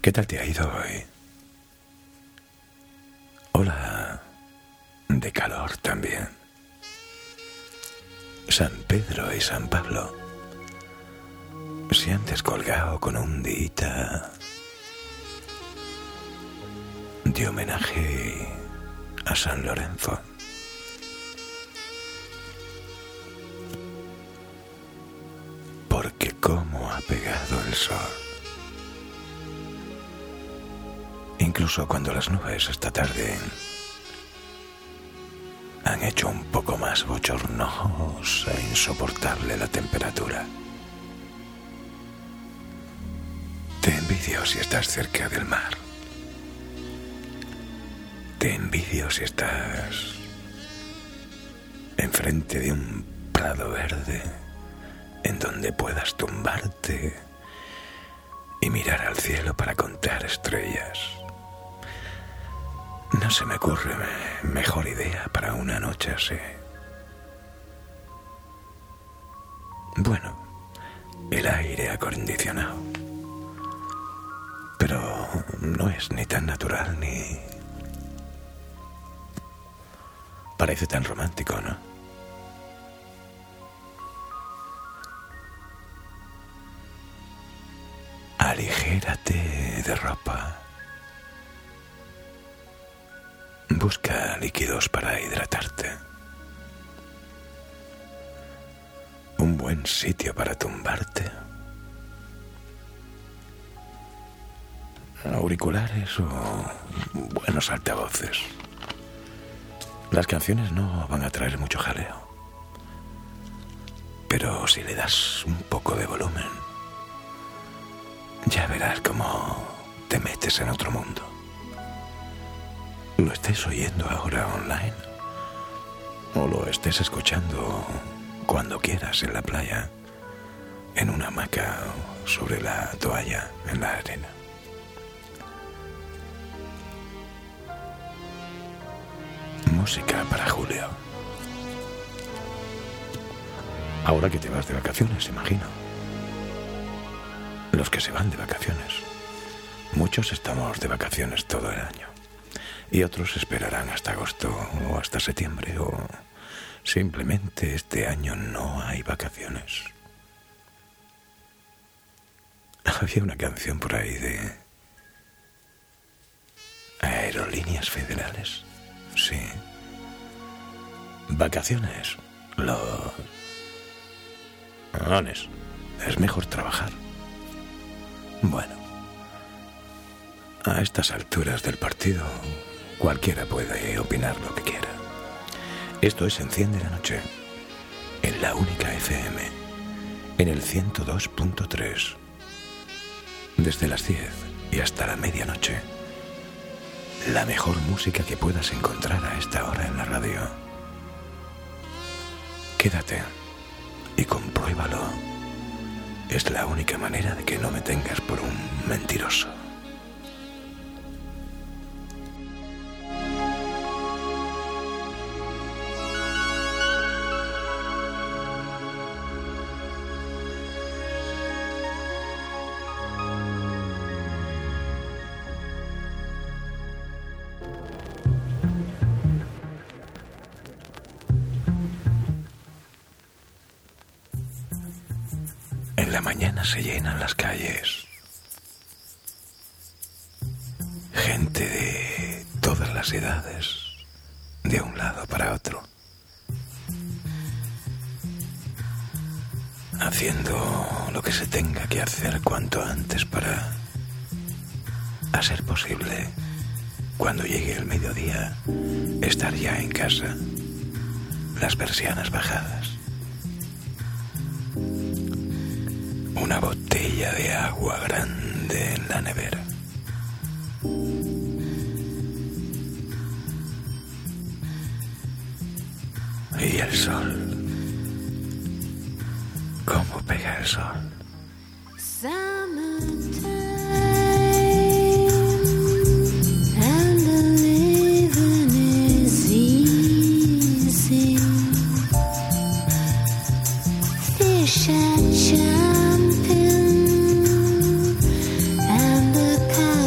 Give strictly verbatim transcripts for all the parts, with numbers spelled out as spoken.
¿Qué tal te ha ido hoy? Hola, de calor también. San Pedro y San Pablo se han descolgado con un día de homenaje a San Lorenzo. Porque cómo ha pegado el sol. Incluso cuando las nubes esta tarde han hecho un poco más bochornosa e insoportable la temperatura. Te envidio si estás cerca del mar. Te envidio si estás enfrente de un prado verde en donde puedas tumbarte y mirar al cielo para contar estrellas. No se me ocurre mejor idea para una noche así. Bueno, el aire acondicionado. Pero no es ni tan natural ni... Parece tan romántico, ¿no? Aligérate de ropa. Busca líquidos para hidratarte. Un buen sitio para tumbarte. Auriculares o buenos altavoces. Las canciones no van a traer mucho jaleo. Pero si le das un poco de volumen, ya verás cómo te metes en otro mundo. Lo estés oyendo ahora online o lo estés escuchando cuando quieras en la playa, en una hamaca o sobre la toalla en la arena. Música para Julio. Ahora que te vas de vacaciones, imagino. Los que se van de vacaciones. Muchos estamos de vacaciones todo el año. Y otros esperarán hasta agosto o hasta septiembre o simplemente este año no hay vacaciones. Había una canción por ahí de Aerolíneas Federales. Sí. Vacaciones. Los... Ones. Es mejor trabajar. Bueno. A estas alturas del partido, cualquiera puede opinar lo que quiera. Esto es Enciende la Noche, en la única F M, en el ciento dos punto tres. Desde las diez y hasta la medianoche. La mejor música que puedas encontrar a esta hora en la radio. Quédate y compruébalo. Es la única manera de que no me tengas por un mentiroso. En la mañana se llenan las calles. Gente de todas las edades, de un lado para otro. Haciendo lo que se tenga que hacer cuanto antes para, a ser posible, cuando llegue el mediodía, estar ya en casa, las persianas bajadas. Una botella de agua grande en la nevera. Y el sol. ¿Cómo pega el sol? Fish and champagne and the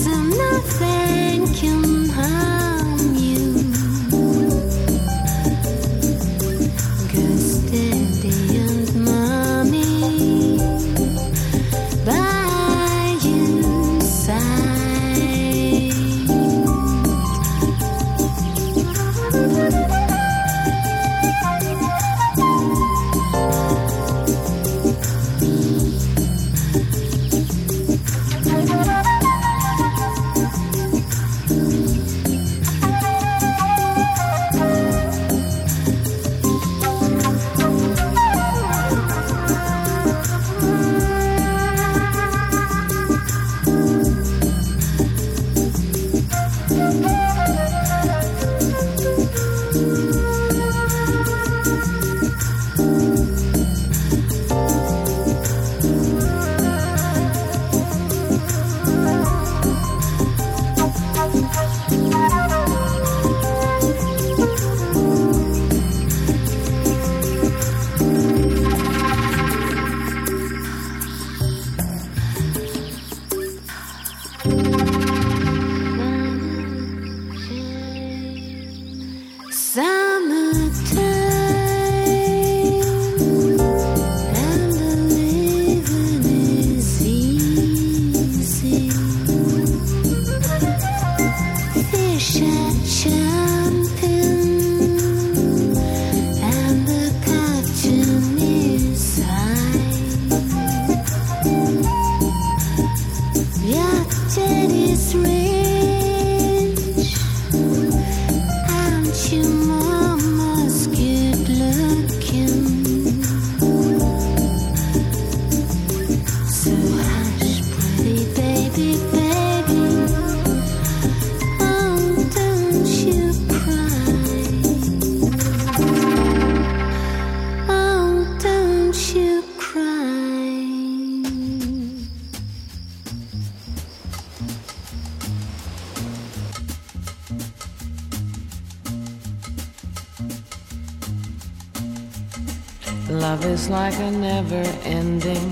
Love is like a never-ending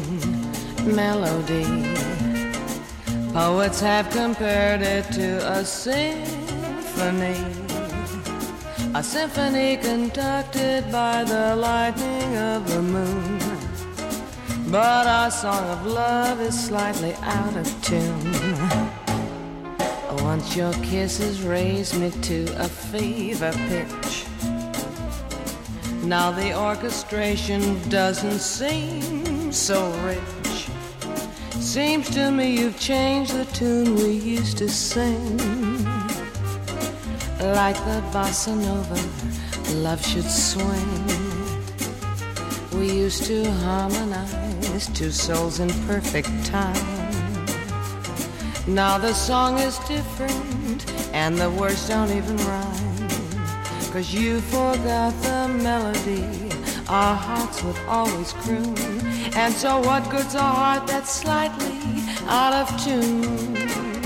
melody. Poets have compared it to a symphony, a symphony conducted by the lightning of the moon. But our song of love is slightly out of tune. Once your kisses raised me to a fever pitch. Now the orchestration doesn't seem so rich. Seems to me you've changed the tune we used to sing. Like the bossa nova, love should swing. We used to harmonize, two souls in perfect time. Now the song is different, and the words don't even rhyme. 'Cause you forgot the melody our hearts would always croon. And so what good's a heart that's slightly out of tune?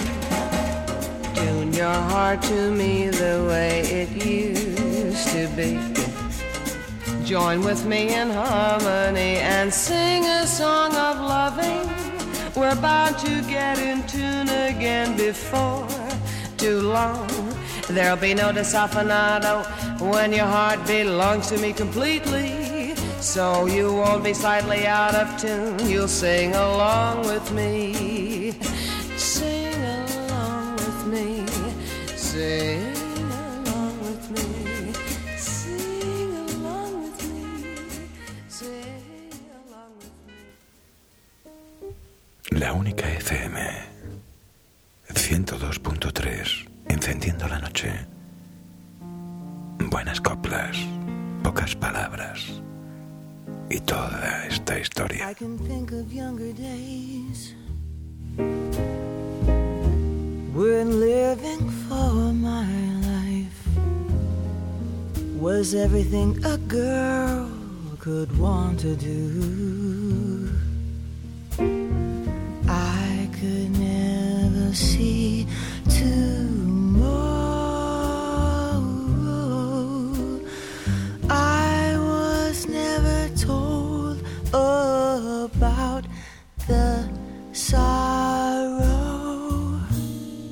Tune your heart to me the way it used to be. Join with me in harmony and sing a song of loving. We're bound to get in tune again before too long. There'll be no desafinado when your heart belongs to me completely. So you won't be slightly out of tune. You'll sing along with me. Sing along with me. Sing along with me. Sing along with me. Sing along with me. La única F M ciento dos punto tres. Encendiendo la noche. Buenas coplas, pocas palabras y toda esta historia. I can think of younger days when living for my life was everything a girl could want to do. I could never see tomorrow. I was never told about the sorrow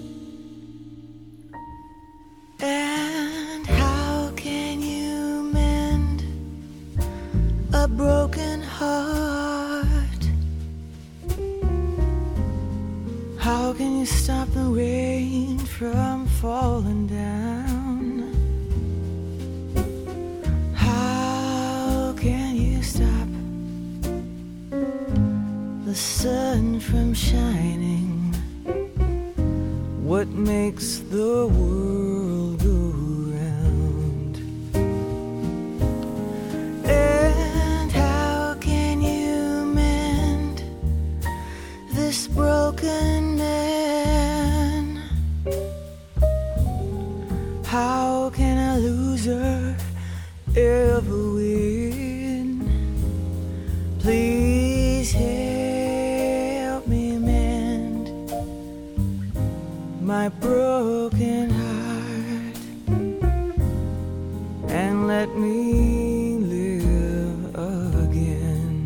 from falling down. How can you stop the sun from shining? What makes the world go round? And how can you mend this broken man? How can a loser ever win? Please help me mend my broken heart and let me live again.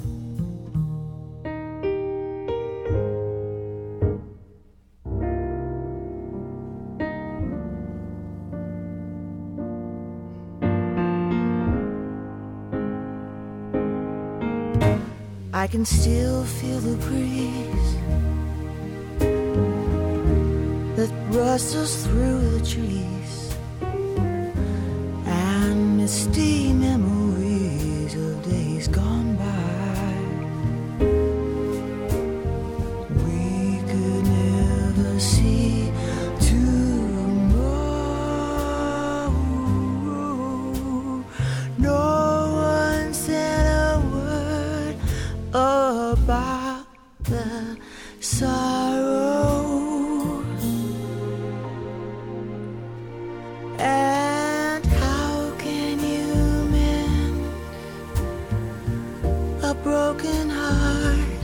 I can still feel the breeze that rustles through the trees and misty memories of days gone by. We could never see tomorrow. No one said a word about the sorrow. And how can you mend a broken heart?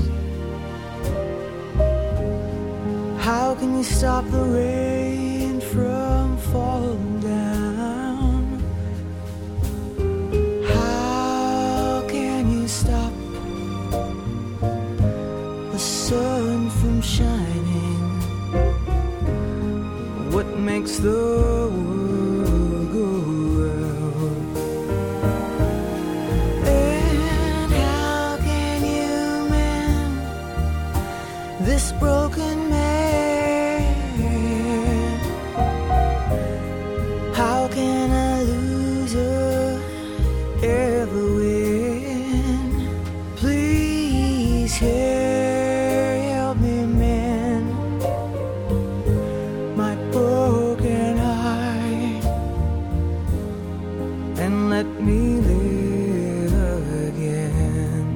How can you stop the rain from falling down? How can you stop the sun from shining? What makes the world go round? And how can you mend this broken man? How can a loser ever win? Please help me mend my broken heart and let me live again.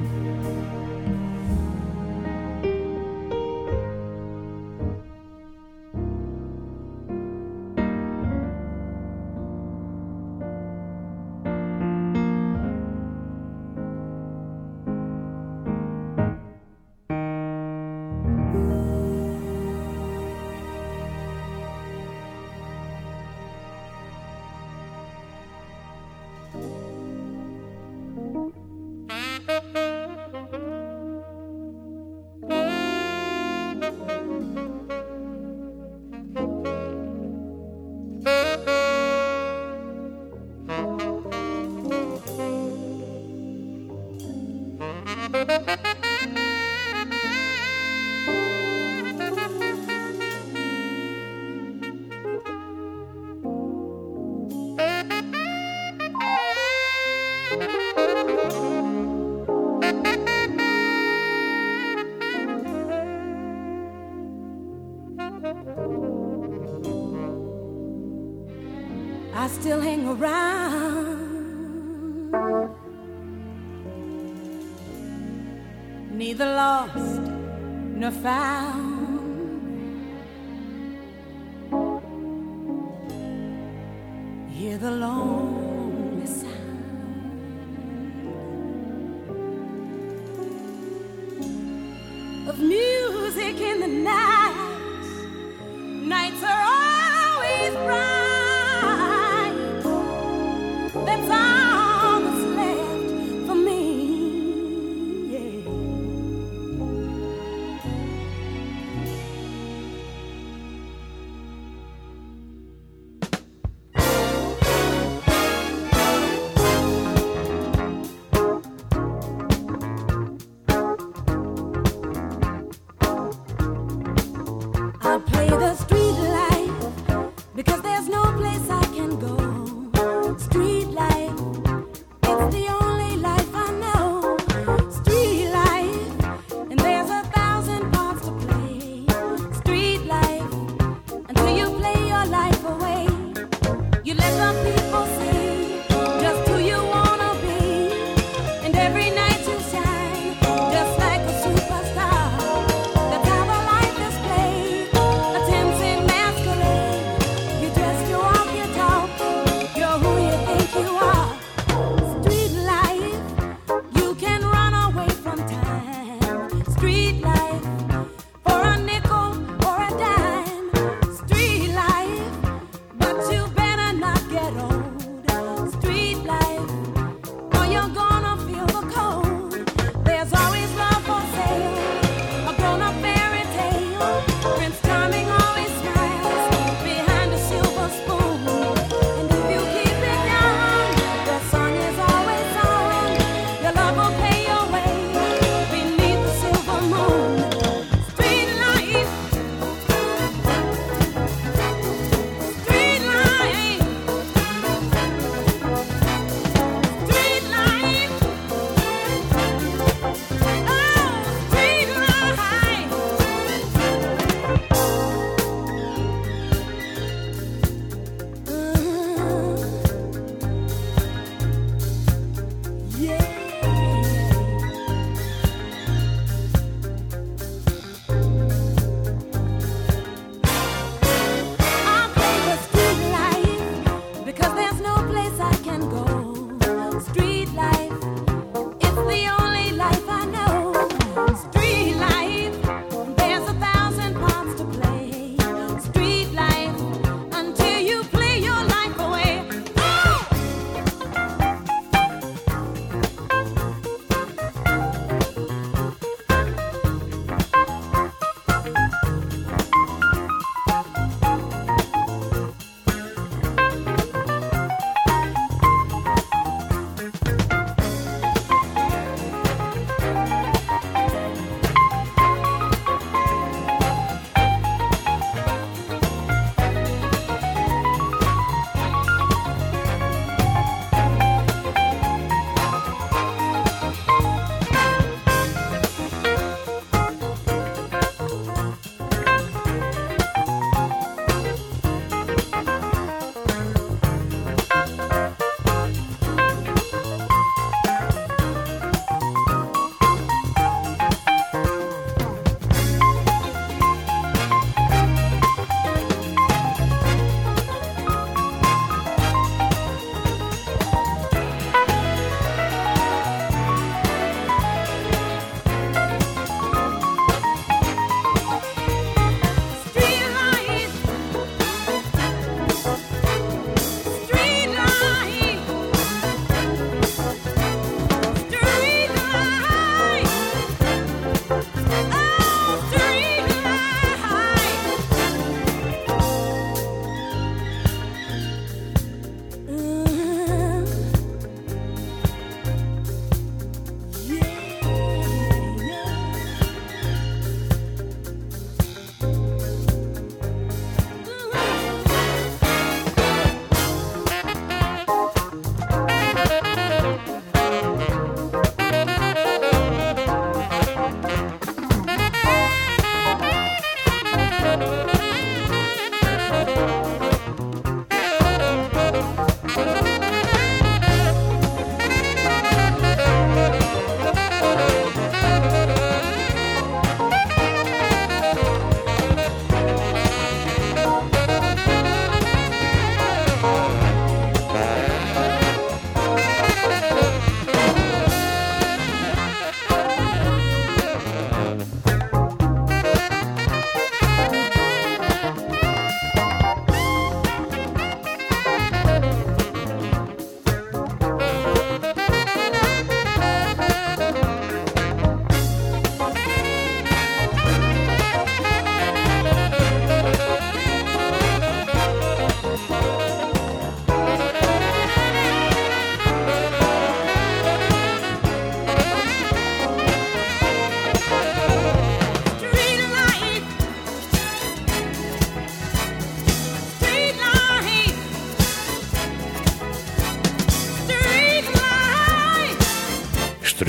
I still hang around, neither lost nor found. Hear the lonely sound of music in the night. Nights are always bright. That's all that's left for me, yeah.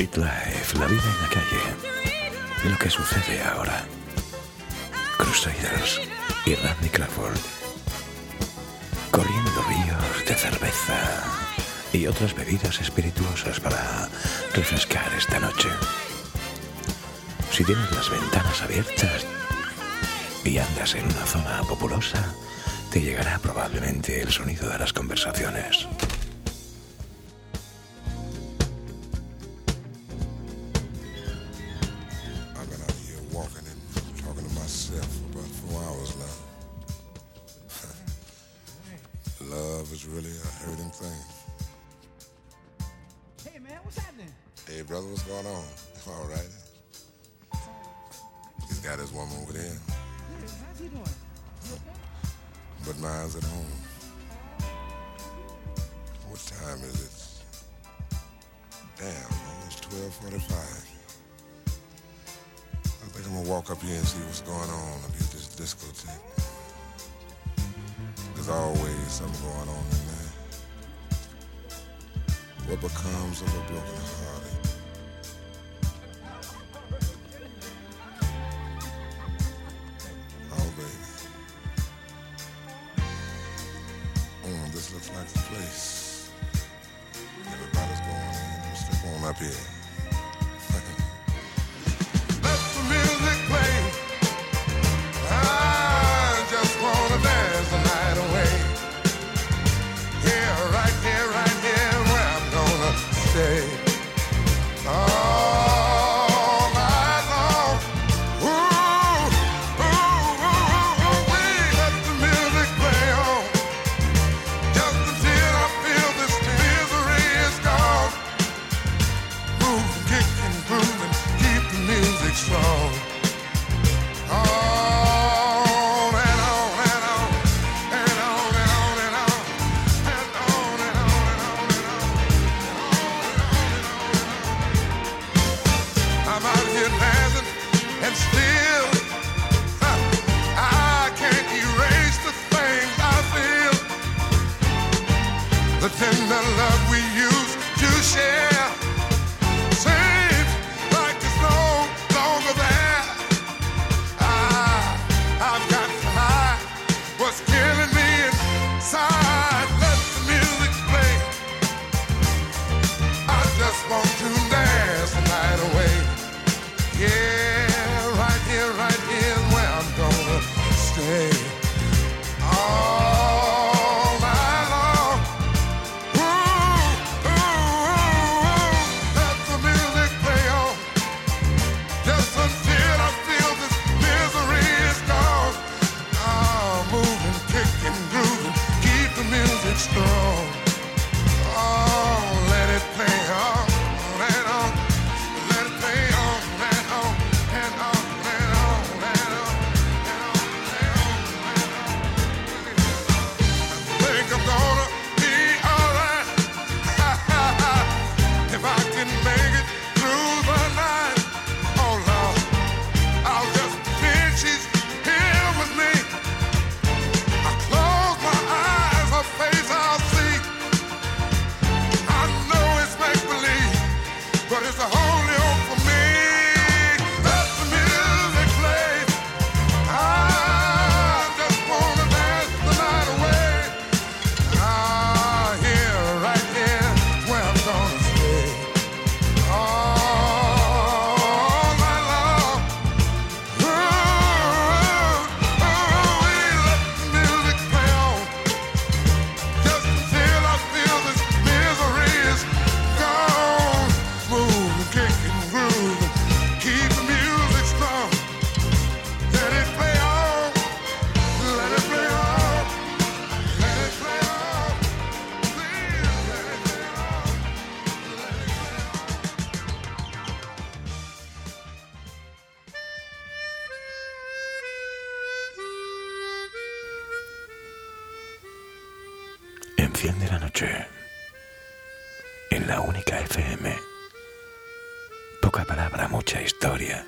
Street Life, la vida en la calle, lo que sucede ahora. Crusaders y Randy Crawford, corriendo ríos de cerveza y otras bebidas espirituosas para refrescar esta noche. Si tienes las ventanas abiertas y andas en una zona populosa, te llegará probablemente el sonido de las conversaciones. Love is really a hurting thing. Hey man, what's happening? Hey brother, what's going on? All right. He's got his woman over there. Yeah, how's he doing? You okay? But mine's at home. What time is it? Damn, almost twelve forty-five. I think I'm gonna walk up here and see what's going on up here at this discotheque. There's always something going on in there. What becomes of a broken hearted? Oh, baby. Mm, this looks like the place. Everybody's going in. Let's step on up here. Let the music play. I just wanna dance the night away. Yeah, right here, right here, where I'm gonna stay. All night long. Ooh, ooh, ooh, ooh, ooh, we let the music play on. Just until I feel this misery is gone. Move, kick and groove and keep the music strong. On and on and on and on and on and on and on and on and on and on. I'm out here dancing and still huh, I can't erase the things I feel. The tender love we used to share seems like it's no longer there. I, I've got to hide what's killing me inside. Let the music play. I just want to dance the night away. Yeah, right here, right here is where I'm gonna stay. All night long. Ooh, ooh, ooh, ooh. Let the music play on. Just until I feel this misery is gone. Oh, moving, kicking, grooving, keep the music strong. Oh, let it play on and on. Let it play on and on and on and on and on and on and on and on. I think I'm gonna be alright if I can make it through the night. Oh Lord, I'll just pretend she's here with me. I close my eyes, her face I'll see. I know it's make-believe, but it's the only hope for me. Let the music play. I just wanna dance the night away. Ah, here, right here, where I'm gonna stay. All night long. Ooh, ooh, ooh, we let the music play on. Just until I feel this misery is gone. Move, kick and groove, keep the music strong. Let it play on, let it play on, let it play on. Please let it play on, let it play Enciende la noche en la única F M. Poca palabra, mucha historia,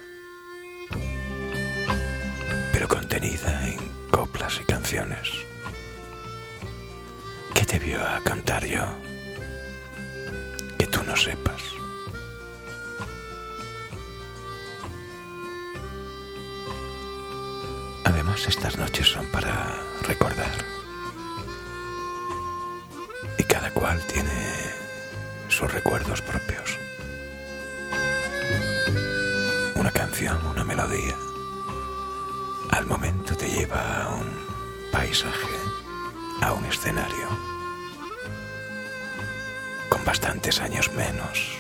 pero contenida en coplas y canciones. ¿Qué te vio a cantar yo? Que tú no sepas. Todas estas noches son para recordar. Y cada cual tiene sus recuerdos propios. Una canción, una melodía, al momento te lleva a un paisaje, a un escenario, con bastantes años menos,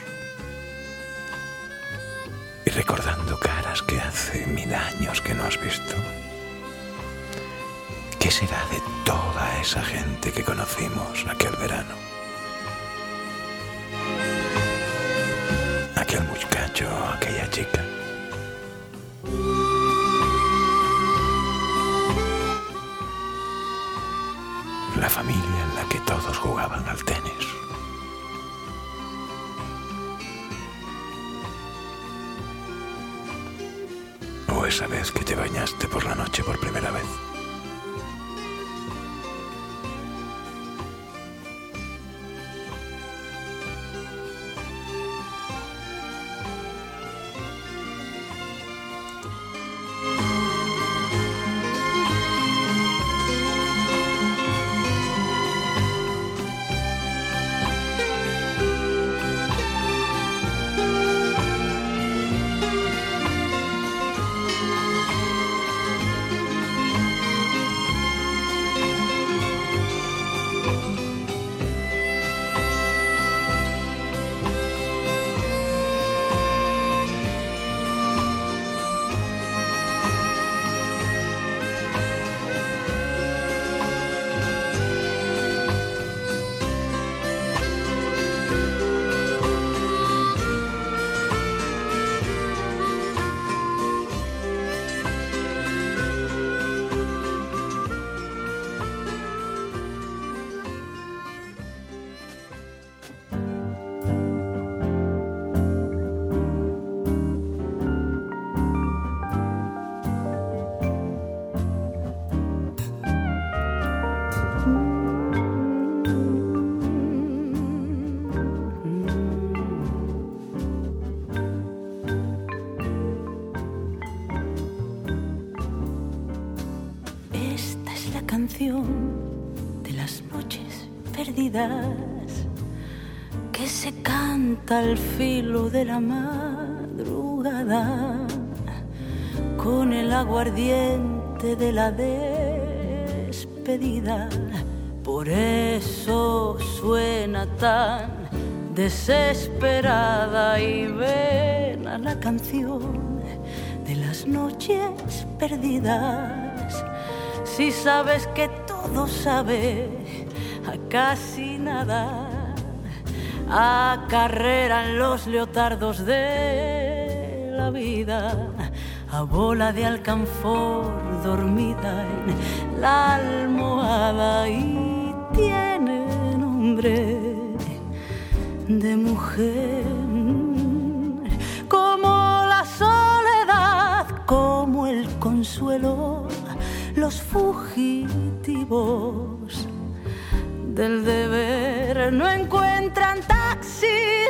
y recordando caras que hace mil años que no has visto. ¿Qué será de toda esa gente que conocimos aquel verano? Aquel muchacho, aquella chica. La familia en la que todos jugaban al tenis. O esa vez que te bañaste por la noche por primera vez. De las noches perdidas que se canta al filo de la madrugada con el aguardiente de la despedida. Por eso suena tan desesperada y vena la canción de las noches perdidas. Si sabes que todo sabe a casi nada, a carrera en los leotardos de la vida, a bola de alcanfor dormida en la almohada y tiene nombre de mujer, como la soledad, como el consuelo. Los fugitivos del deber no encuentran taxi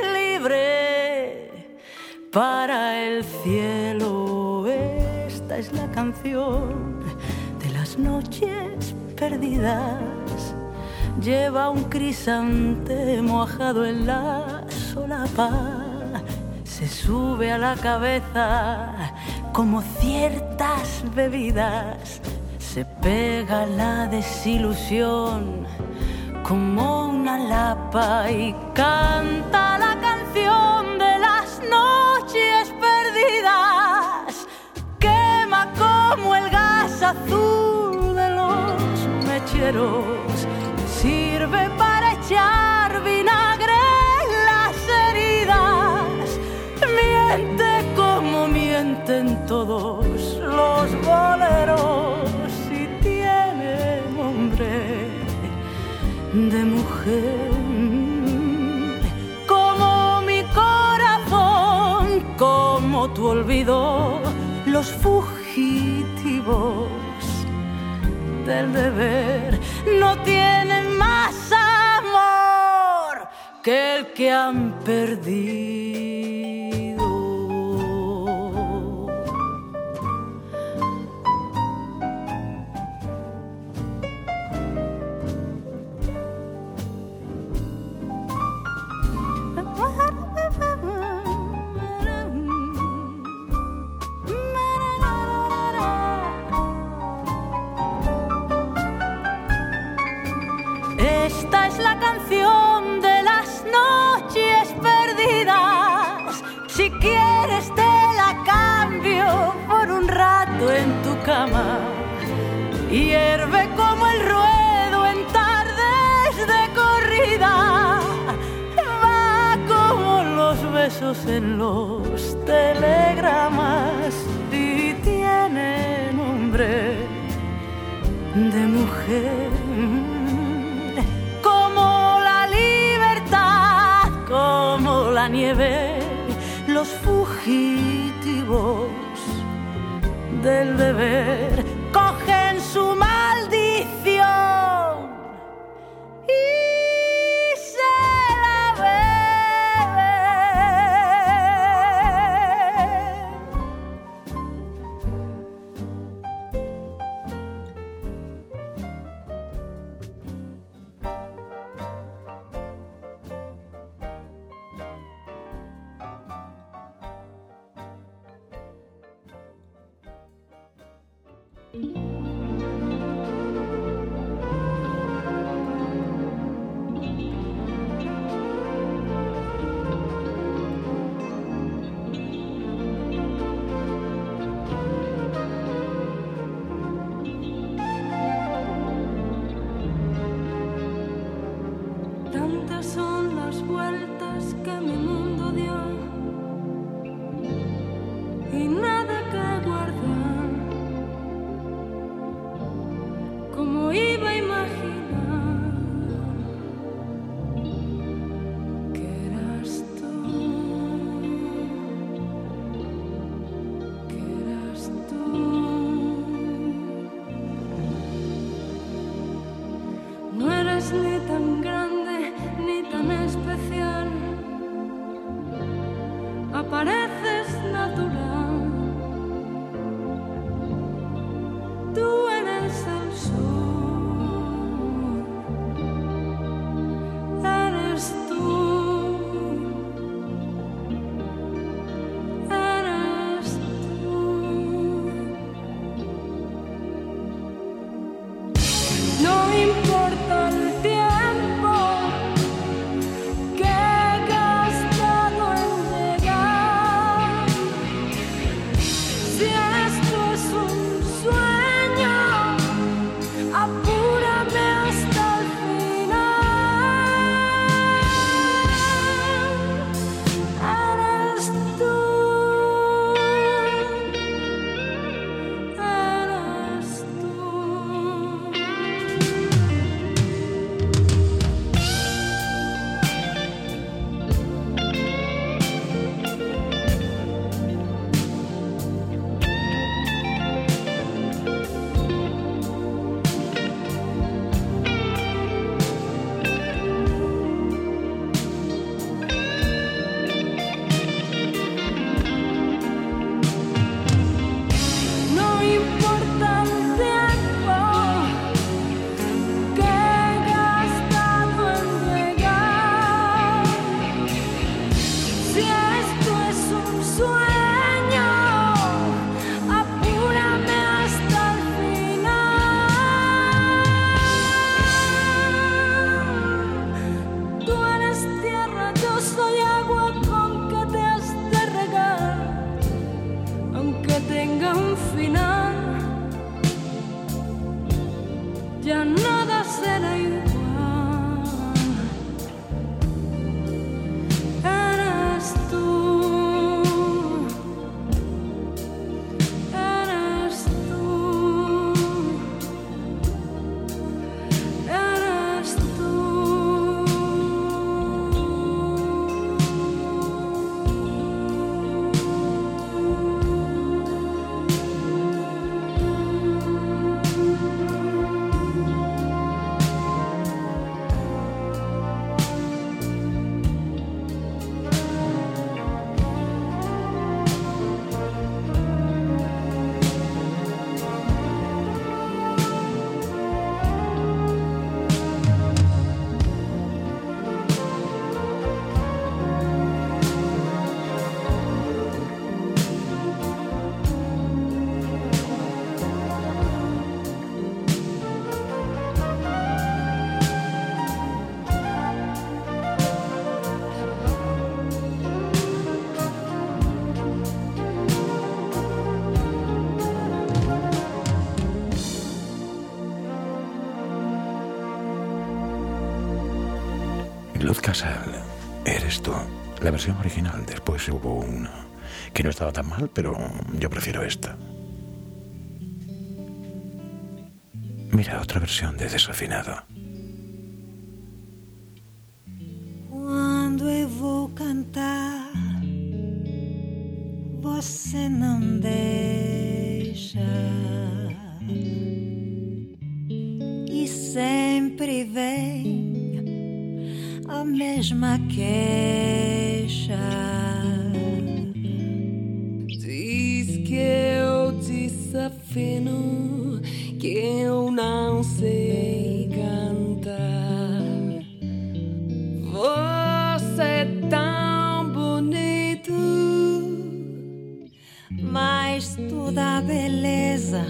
libre para el cielo. Esta es la canción de las noches perdidas. Lleva un crisante mojado en la solapa. Se sube a la cabeza como ciertas bebidas. Se pega la desilusión como una lapa y canta la canción de las noches perdidas. Quema como el gas azul de los mecheros. Sirve para echar vinagre en las heridas. Miente como mienten todos los boleros. De mujer, como mi corazón, como tu olvido, los fugitivos del deber no tienen más amor que el que han perdido. Esta es la canción de las noches perdidas. Si quieres te la cambio por un rato en tu cama. Hierve como el ruedo en tardes de corrida. Va como los besos en los telegramas. Y tiene nombre de mujer. Como la libertad, como la nieve, los fugitivos del deber cogen su maldición y se la Tantas son las vueltas que mi mundo dio y nada que guardar. Como iba a imaginar que eras tú, que eras tú. No eres ni tan grande ni tan especial, apareces natural. Tú eres el sol, eres tú, eres tú. No importa el tiempo que he gastado en llegar Luz Casal, eres tú. La versión original. Después hubo una que no estaba tan mal, pero yo prefiero esta. Mira, otra versión de Desafinado. Quando eu vou cantar, você não deixa. E sempre vem a mesma queixa. Diz que eu desafino, que eu não sei cantar. Você é tão bonito, Mas toda beleza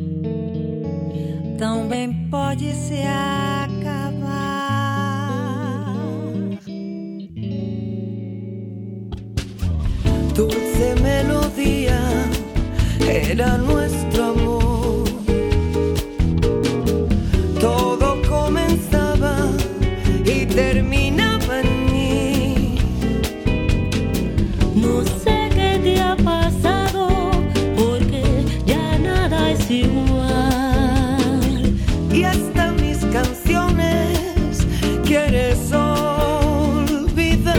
também pode se acabar. Dulce melodía era nuestro amor. Todo comenzaba y terminaba en mí. No sé qué te ha pasado, porque ya nada es igual. Y hasta mis canciones quieres olvidar.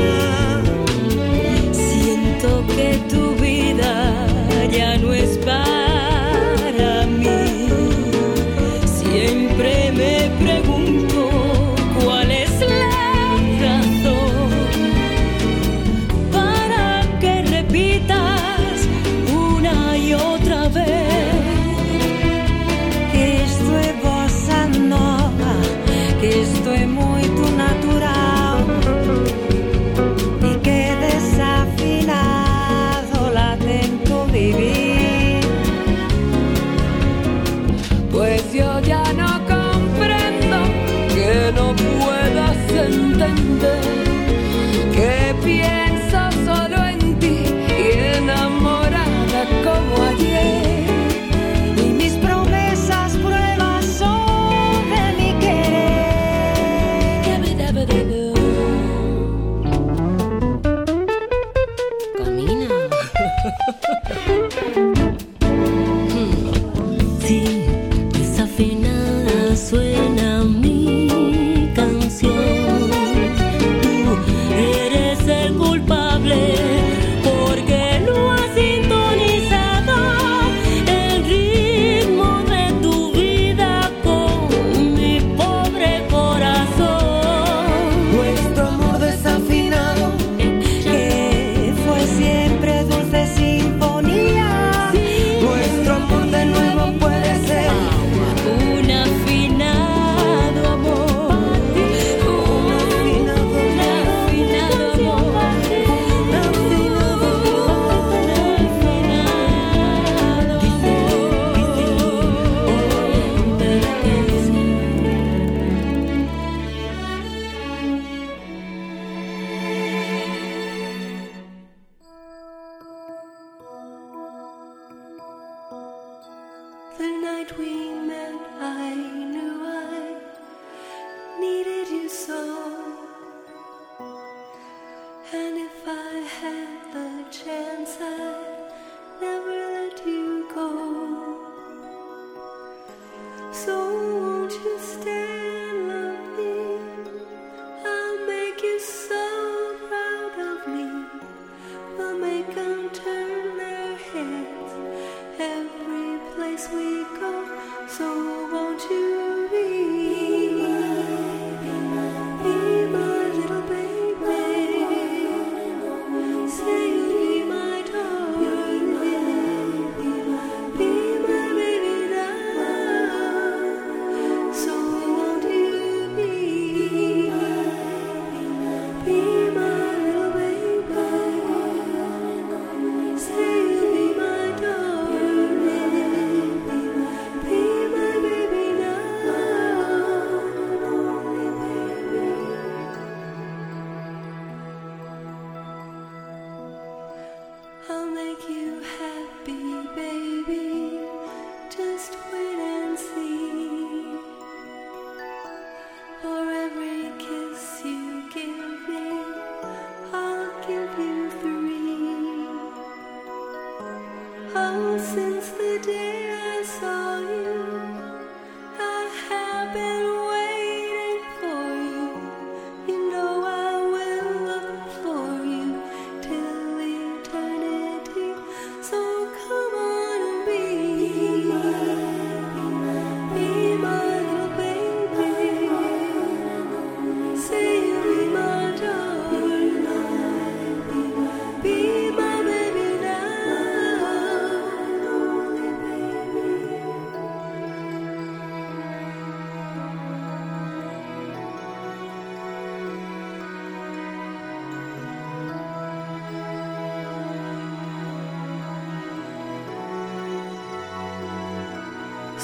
Siento que tu vida ya no es para mí. Siempre me pregunto cuál es la razón para que repitas una y otra vez que esto es bossa nova, que esto es muy tu natural y que desafinado la tento vivir. pues yo ya no comprendo que no puedas entender que pienso solo en ti y enamorada como ayer. Y mis promesas pruebas son de mi querer.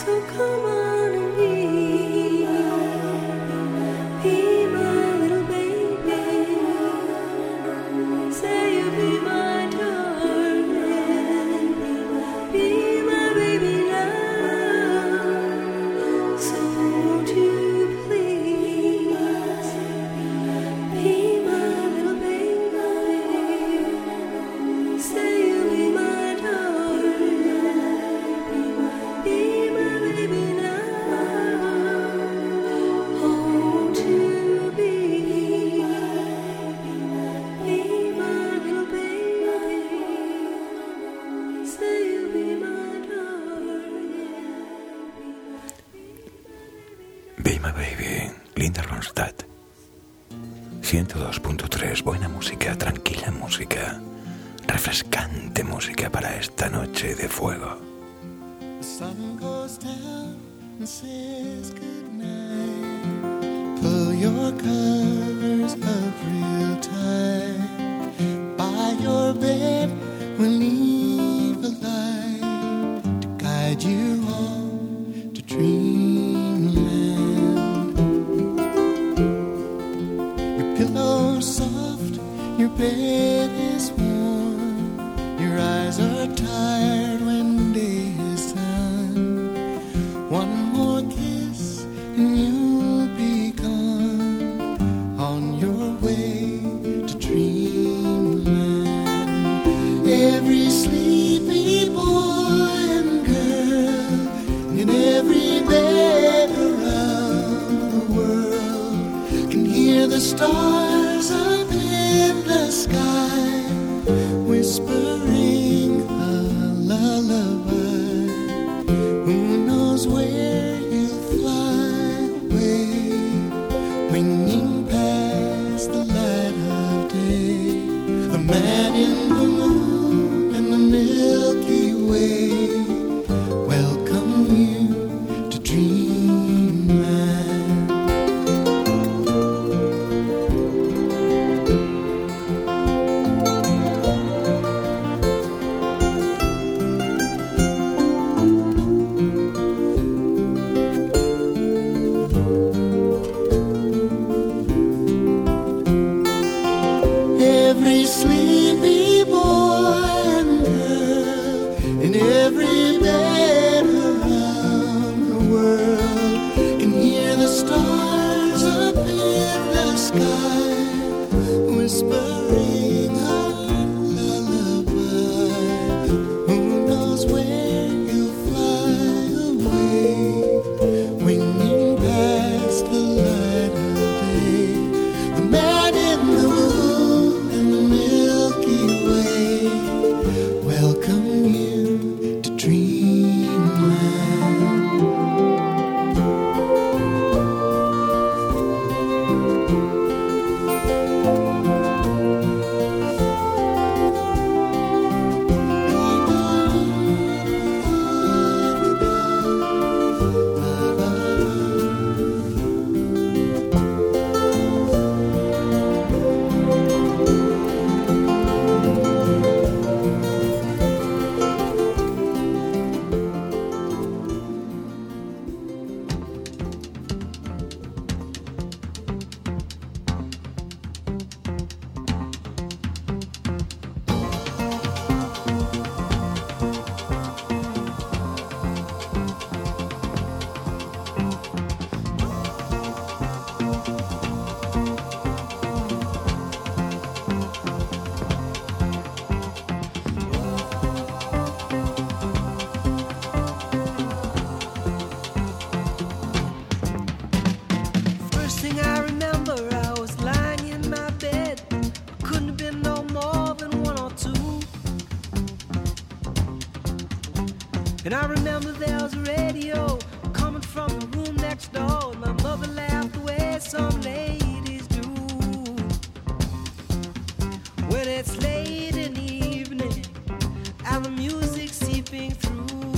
So come on and be, be my little baby. Say you'll be my darling, be my baby now. So won't you please be my little baby? Say you'll be my darling, be my baby now. Won't you be, be my little baby? Say you'll be my darling. Be My Baby, Linda Ronstadt. ciento dos punto tres, buena música, tranquila música, refrescante música para esta noche de fuego. The sun goes down and says goodnight. Pull your covers up real tight. By your bed we'll leave a light to guide you on to dreamland. Your pillow's soft, your bed is warm. Your eyes are tired when day is done. One more kiss and you'll be gone on your way to dreamland. Every sleepy boy and girl in every bed around the world can hear the stars up in the sky whispering a lullaby. Who knows where you'll fly away, winging past the light of day. The man in the moon and the Milky Way welcome you to dreamland. Every sleepy boy and girl in every bed around the world can hear the stars up in the sky whispering a lullaby. Who knows where you'll fly away, winging past the light of day. The man in the moon and the Milky Way welcome you to dreamland. First thing I remember, I was lying in my bed. I couldn't have been no more than one or two. And I remember there was a radio coming from the room next door. And my mother laughed the way some ladies do. When it's late in the evening and the music seeping through.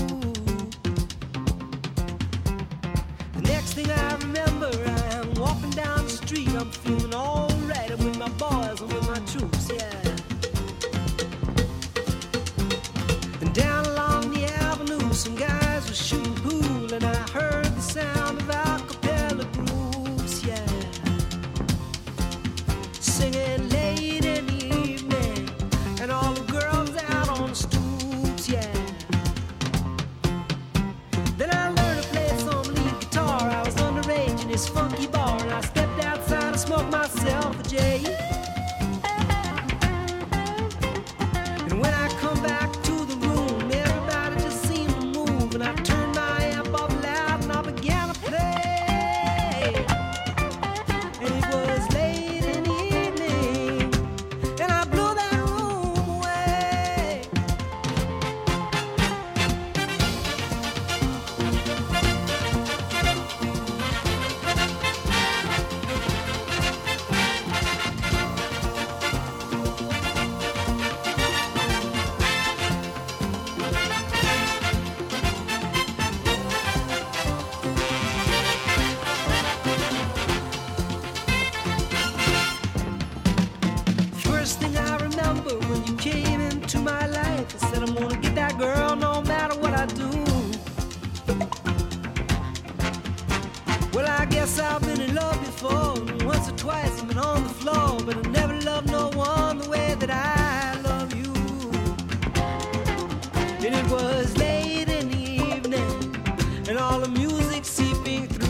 The next thing I remember, I'm walking down the street. I'm feeling alright. I'm with my boys, I'm with my troops, yeah. And down along the avenue, some guys were shooting pool, and bar and I stepped outside to smoke myself a J. And when I come back to the room, everybody just seemed to move, and I turned my amp up loud and I began to play. And it was late in the evening, and I blew that room away. First thing I remember when you came into my life, I said I'm gonna get that girl no matter what I do. Well, I guess I've been in love before, and once or twice I've been on the floor, but I never loved no one the way that I love you. And it was late in the evening, and all the music seeping through.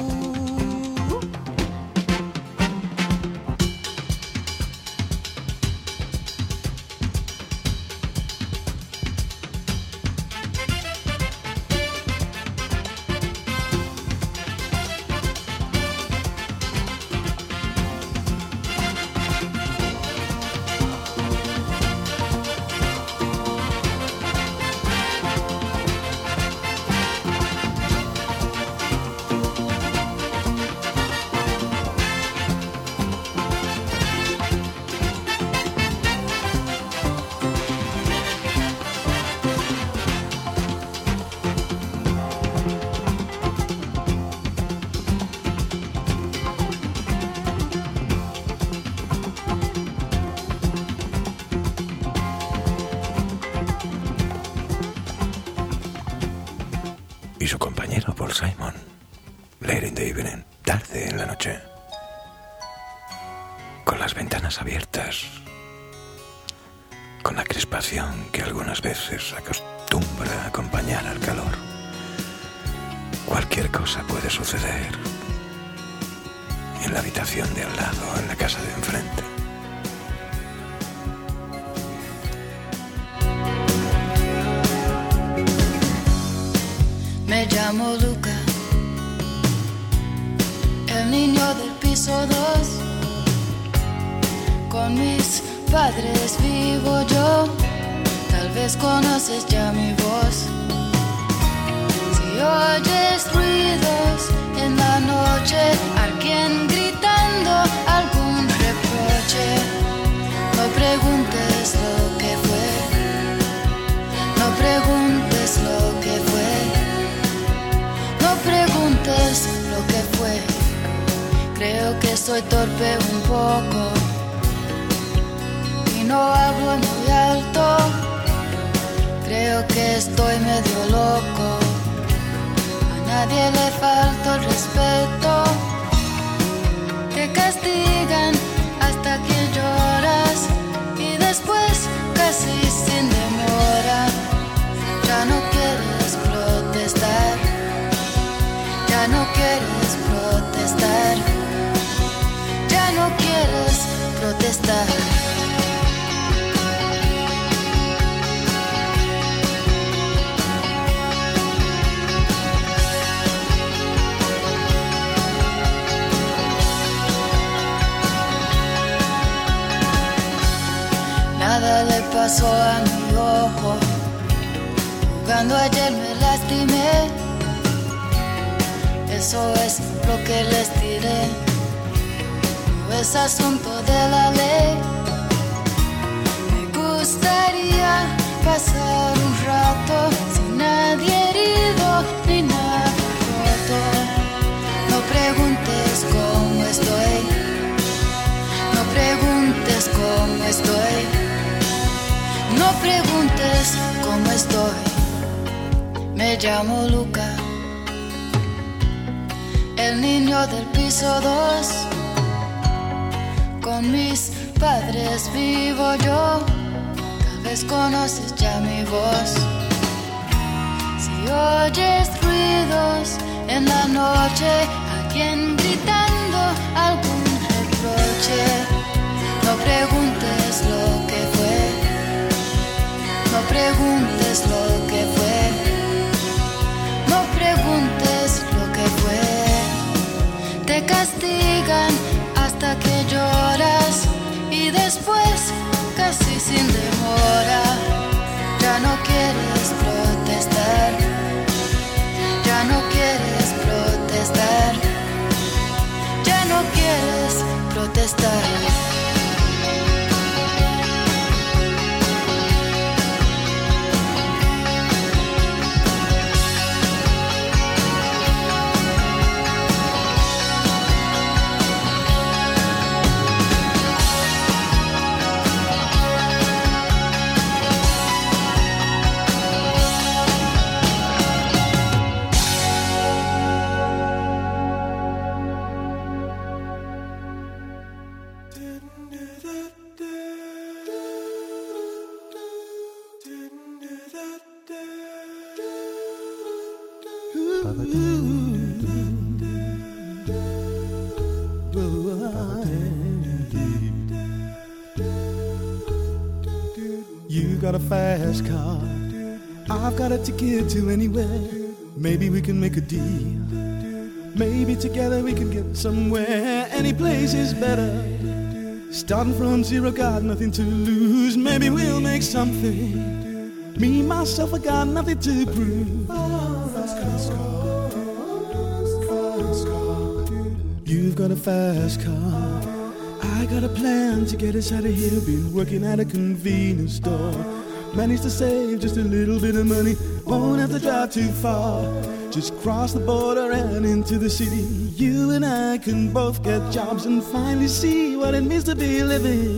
Y su compañero Paul Simon, Late in the Evening, tarde en la noche, con las ventanas abiertas, con la crispación que algunas veces acostumbra a acompañar al calor. Cualquier cosa puede suceder en la habitación de al lado, en la casa de enfrente. Me llamo Luca, el niño del piso dos. Con mis padres vivo yo, tal vez conoces ya mi voz. Si oyes ruidos en la noche, alguien gritando algún reproche, no preguntes lo que fue, no preguntes lo que fue. No preguntes lo que fue. Creo que soy torpe un poco y no hablo muy alto. Creo que estoy medio loco. A nadie le falta el respeto. Te castigan hasta que lloras y después casi sin demora ya no quieres protestar. Ya no quieres protestar, ya no quieres protestar. Nada le pasó a mi ojo, jugando ayer me lastimé. Eso es lo que les diré, no es asunto de la ley. Me gustaría pasar un rato sin nadie herido ni nada roto. No preguntes cómo estoy, no preguntes cómo estoy, no preguntes cómo estoy. Me llamo Luca, el niño del piso dos. Con mis padres vivo yo, tal vez conoces ya mi voz. Si oyes ruidos en la noche, alguien gritando castigan hasta que lloras y después, casi sin demora, ya no quieres protestar, ya no quieres protestar, ya no quieres protestar. You got a fast car, I've got a ticket to anywhere. Maybe we can make a deal. Maybe together we can get somewhere. Any place is better. Starting from zero, got nothing to lose. Maybe we'll make something. Me, myself, I got nothing to prove. You've got a fast car, I got a plan to get us out of here. Been working at a convenience store. Managed to save just a little bit of money. Won't have to drive too far. Just cross the border and into the city. You and I can both get jobs and finally see what it means to be living.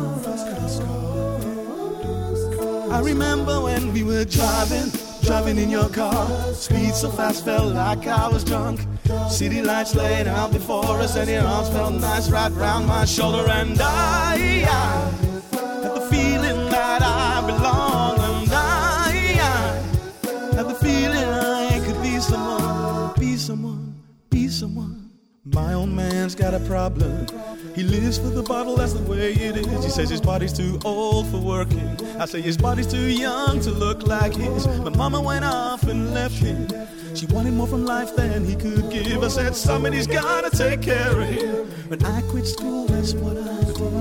I remember when we were driving, driving in your car. Speed so fast, felt like I was drunk. City lights laid out before us, and your arms felt nice right round my shoulder. And I, I had the feeling that I belong. And I, I had the feeling I could be someone, be someone, be someone. My old man's got a problem. He lives for the bottle, that's the way it is. He says his body's too old for working. I say his body's too young to look like his. My mama went off and left him. She wanted more from life than he could give. I said somebody's gotta take care of him. When I quit school, that's what I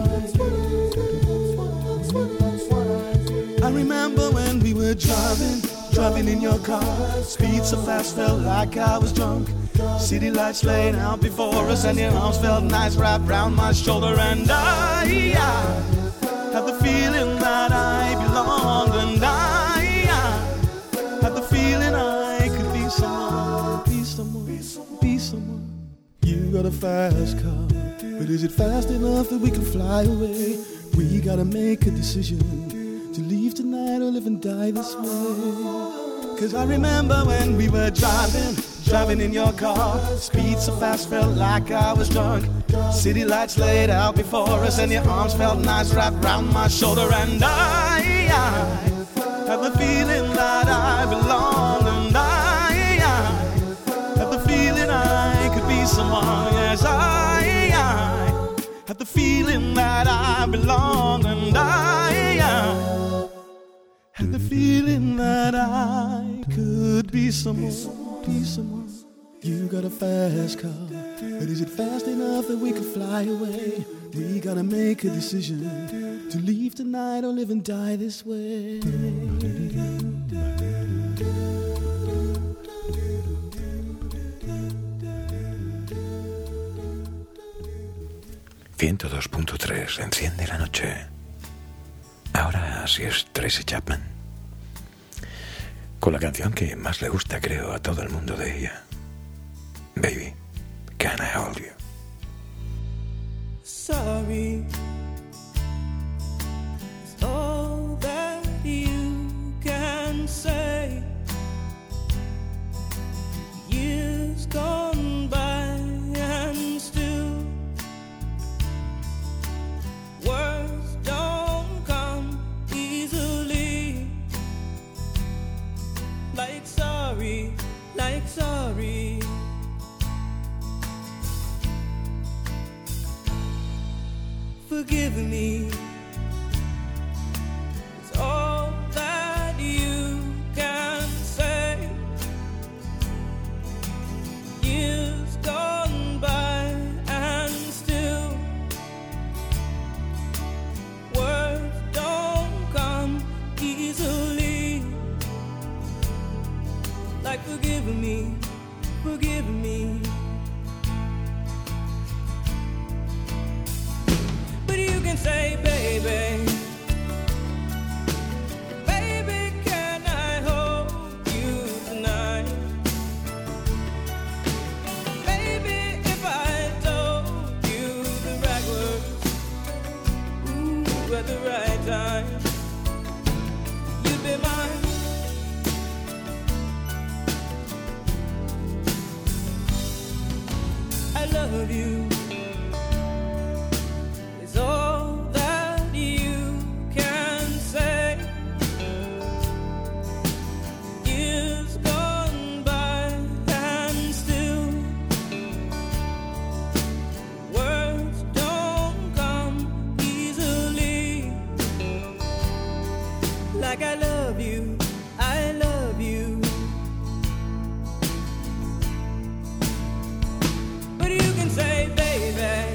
did. I remember when we were driving, driving in your car. Speed so fast, felt like I was drunk. City lights laid out before us, and your arms felt nice wrapped round my shoulder. And I, I had the feeling that I belonged. And I, I had the feeling I could be someone, be someone, be someone. You got a fast car, but is it fast enough that we can fly away? We gotta make a decision to leave tonight or live and die this way. Cause I remember when we were driving, driving in your car. Speed so fast, felt like I was drunk. City lights laid out before us, and your arms felt nice wrapped round my shoulder. And I, I had the feeling that I belong. And I, I had the feeling I could be someone. Yes, I, I had the feeling that I belong. And I, I had the feeling that I could be someone, be someone. You got a fast car, but is it fast enough that we can fly away? We gotta make a decision to leave tonight or live and die this way. ciento dos punto tres enciende la noche. Ahora sí es Tracy Chapman, con la canción que más le gusta, creo, a todo el mundo de ella. Baby, can I hold you? Sorry, it's all that you can say. Years gone by and still words don't come easily. Like sorry, like sorry. Forgive me, it's all that you can say. Years gone by and can say, baby, baby, can I hold you tonight? Baby, if I told you the right words, ooh, at the right time, you'd be mine. I love you. It's all that you can say. Years gone by and still words don't come easily. Like I love you, I love you. Say, baby,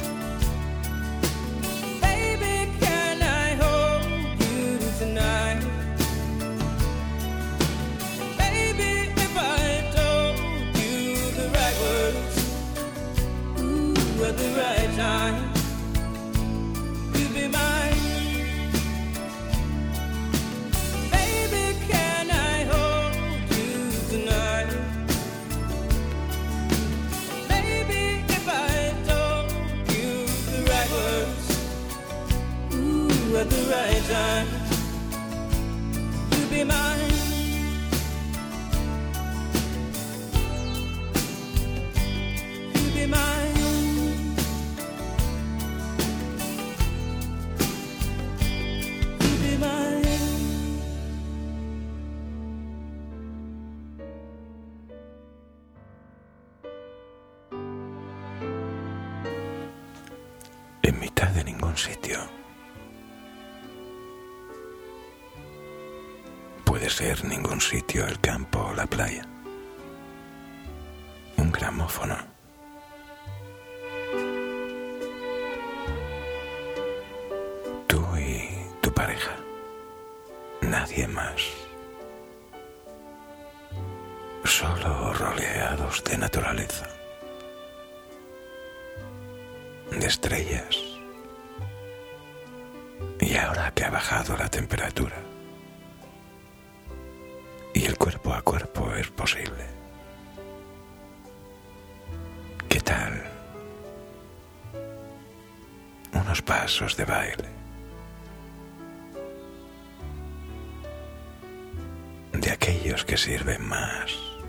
baby, can I hold you tonight? Baby, if I told you the right words, ooh, at the right time, you'd be mine. Baby, can I hold you tonight? At the right time, you'll be mine. You'll be mine. You'll be mine. En mitad de ningún sitio. Puede ser ningún sitio, el campo o la playa. Un gramófono. Tú y tu pareja. Nadie más. Solo rodeados de naturaleza. De estrellas. Y ahora que ha bajado la temperatura, y el cuerpo a cuerpo es posible. ¿Qué tal? Unos pasos de baile. De aquellos que sirven más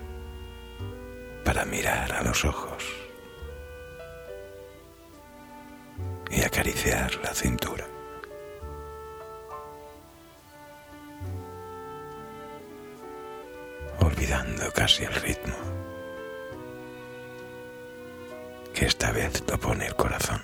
para mirar a los ojos y acariciar la cintura. Olvidando casi el ritmo, que esta vez lo pone el corazón.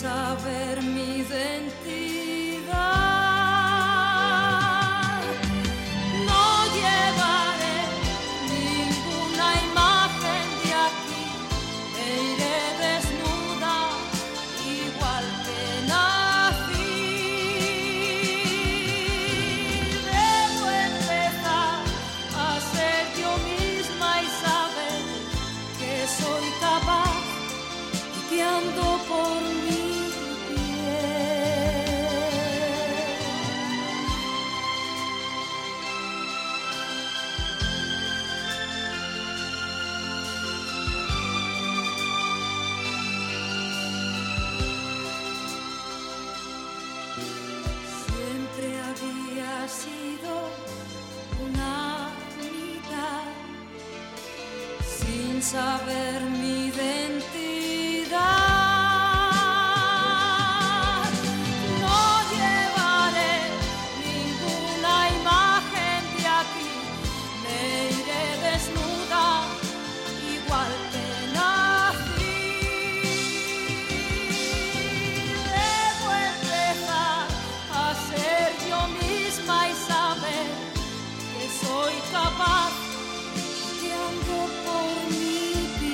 saber mi identidad. No llevaré ninguna imagen de aquí, me iré desnuda igual que nací. Debo empezar a ser yo misma y saber que soy capaz y que ando por mi sido una mitad sin saber mi identidad. No llevaré ninguna imagen de aquí, me iré desnuda igual que nací. Debo empezar a ser yo misma y saber que soy capaz, que ando por mi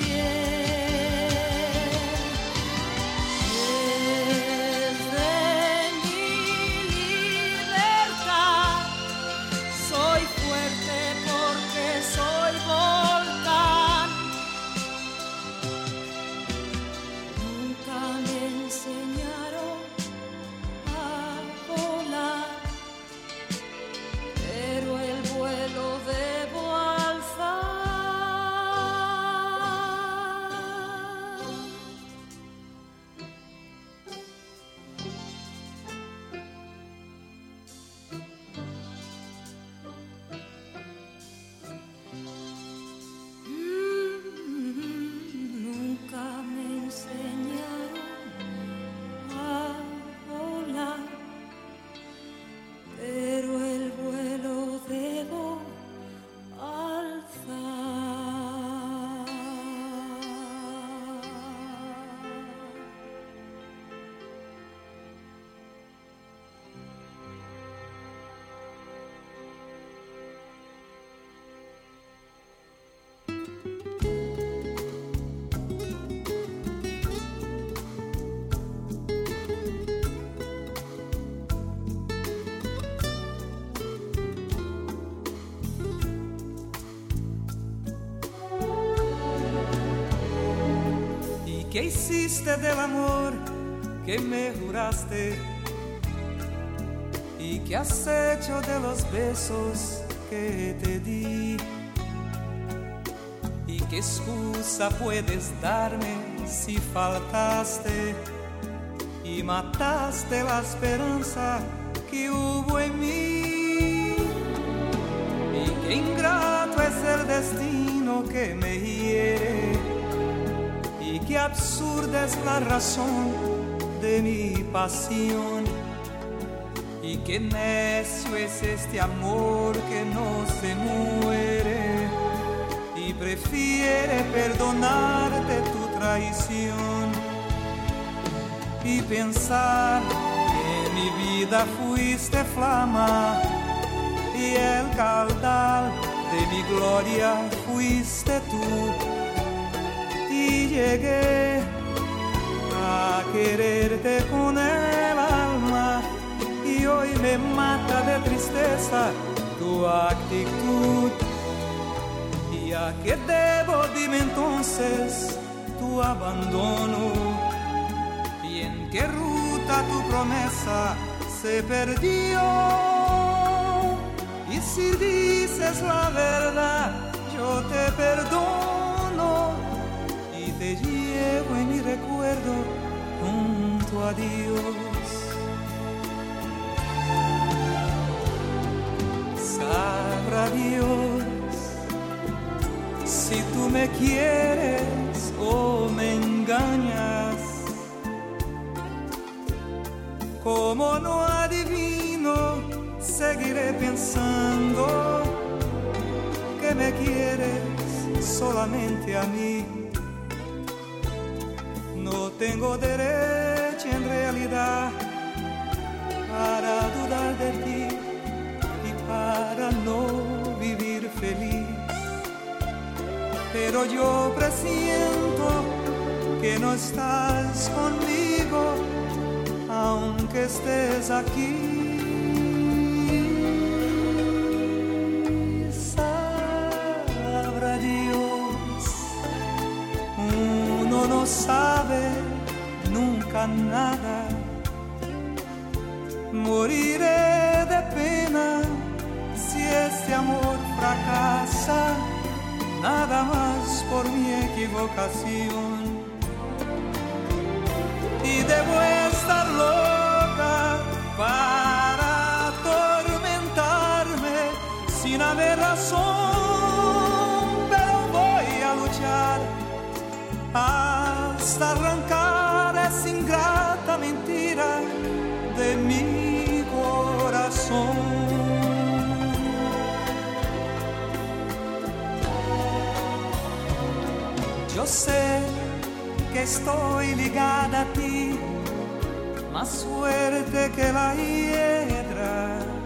piel. Desde mi libertad soy fuerte porque soy volcán. Nunca me enseñaron a volar, pero el vuelo debo alzar. Mm, nunca me enseñaron a volar, pero el vuelo debo alzar. ¿Qué hiciste del amor que me juraste? ¿Y qué has hecho de los besos que te di? ¿Y qué excusa puedes darme si faltaste y mataste la esperanza que hubo en mí? ¿Y qué ingrato es el destino que me hiere? Y qué absurda es la razón de mi pasión. Y qué necio es este amor que no se muere y prefiere perdonarte tu traición y pensar que en mi vida fuiste flama y el caudal de mi gloria fuiste tú. Y llegué a quererte con el alma y hoy me mata de tristeza tu actitud. ¿Y a qué debo, dime entonces, tu abandono? ¿Y en qué ruta tu promesa se perdió? Y si dices la verdad, yo te perdono. Te llevo en mi recuerdo junto a Dios. Sabrá Dios si tú me quieres o me engañas. Como no adivino, seguiré pensando que me quieres solamente a mí. No tengo derecho hecha en realidad para dudar de ti y para no vivir feliz. Pero yo presiento que no estás conmigo, aunque estés aquí. Sabrá Dios, uno no sabe nunca nada. Moriré de pena si este amor fracasa, nada más por mi equivocación. Y debo estar loca para atormentarme sin haber razón, pero voy a luchar hasta arrancar esa ingrata mentira de mi corazón. Yo sé que estoy ligada a ti, más fuerte que la hiedra,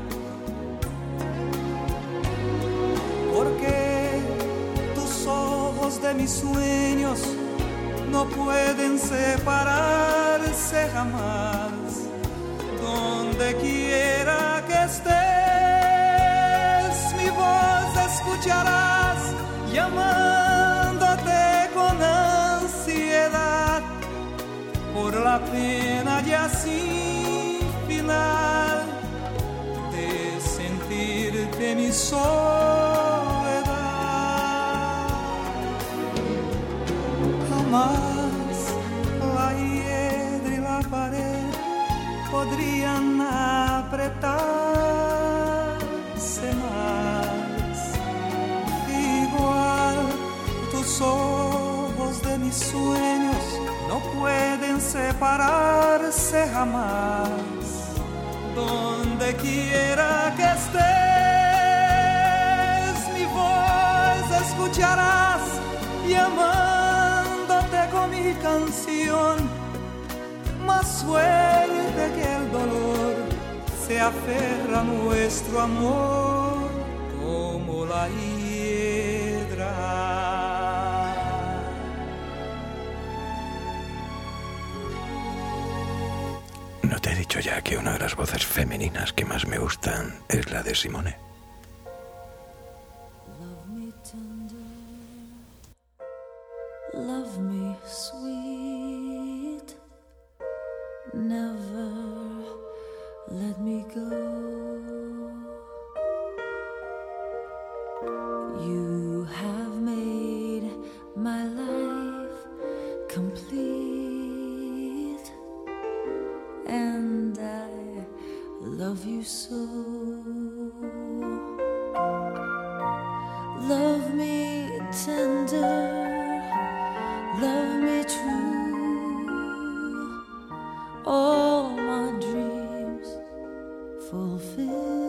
porque tus ojos de mis sueños no pueden separarse jamás. Donde quiera que estés, mi voz escucharás llamándote con ansiedad por la pena ya sin final de sentirte mi soledad. Jamás la hiedra y la pared podrían apretarse más. Igual tus ojos de mis sueños no pueden separarse jamás. Donde quiera que estés, mi voz escucharás llamándote con mi canción. Más fuerte que el dolor se aferra nuestro amor como la hiedra. ¿No te he dicho ya que una de las voces femeninas que más me gustan es la de Simone? Love me tender, love me sweet, never let me go. You have made my life complete, and I love you so. Love me tender, love me true, all my dreams fulfill.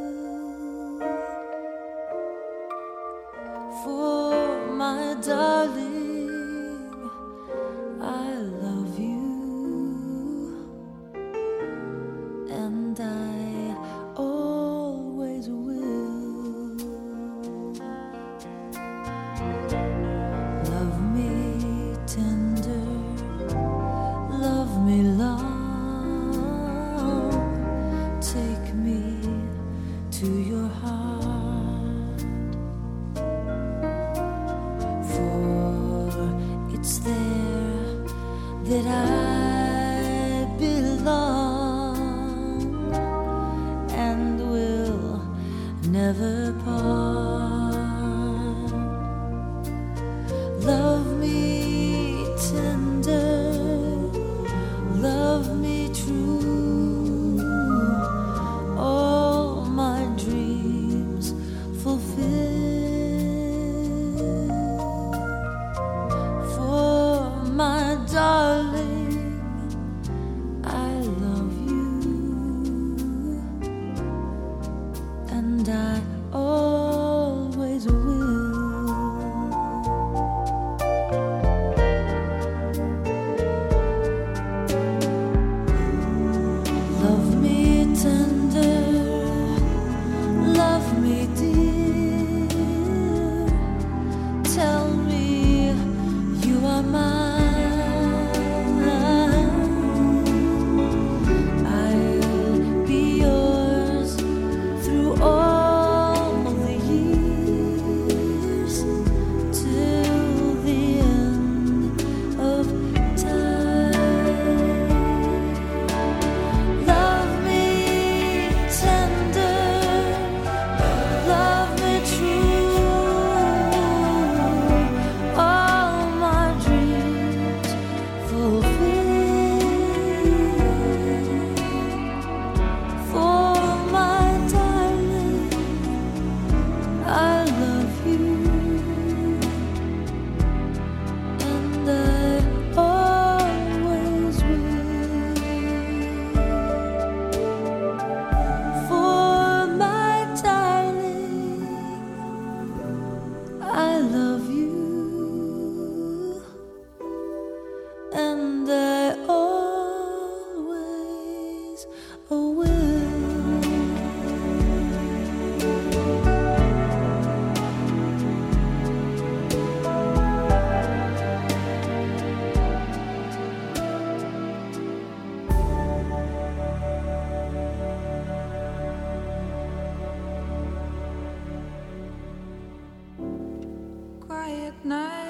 For my darling, I love you, and I always will. Love me tender, love me long, take me to your heart, for it's there that I belong and will never part. Love me tender, love me true, all my dreams fulfill. For my darling, I love you, and I always will.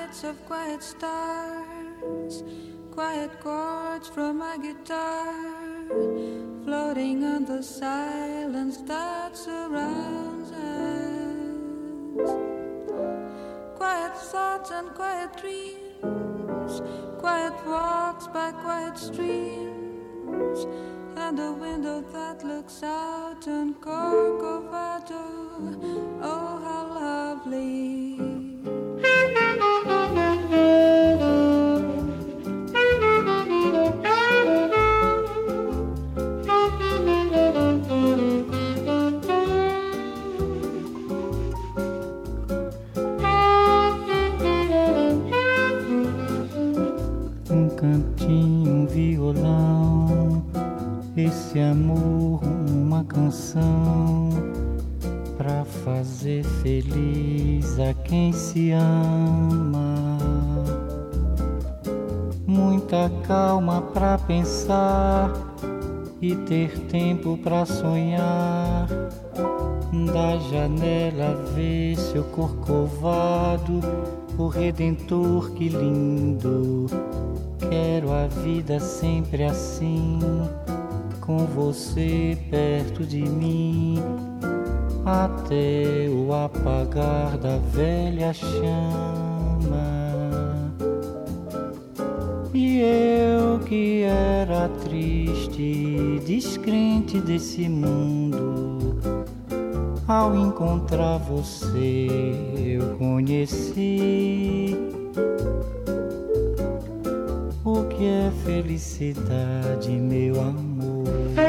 nights of quiet stars, quiet chords from my guitar, floating on the silence that surrounds us. Quiet thoughts and quiet dreams, quiet walks by quiet streams, and a window that looks out on Corcovado. Oh, how lovely. Um cantinho, um violão, esse amor, uma canção pra fazer feliz a quem se ama. Muita calma pra pensar e ter tempo pra sonhar. Da janela ver seu corcovado, o Redentor, que lindo. Quero a vida sempre assim, com você perto de mim, até o apagar da velha chama. E eu que era triste, descrente desse mundo, ao encontrar você eu conheci o que é felicidade, meu amor.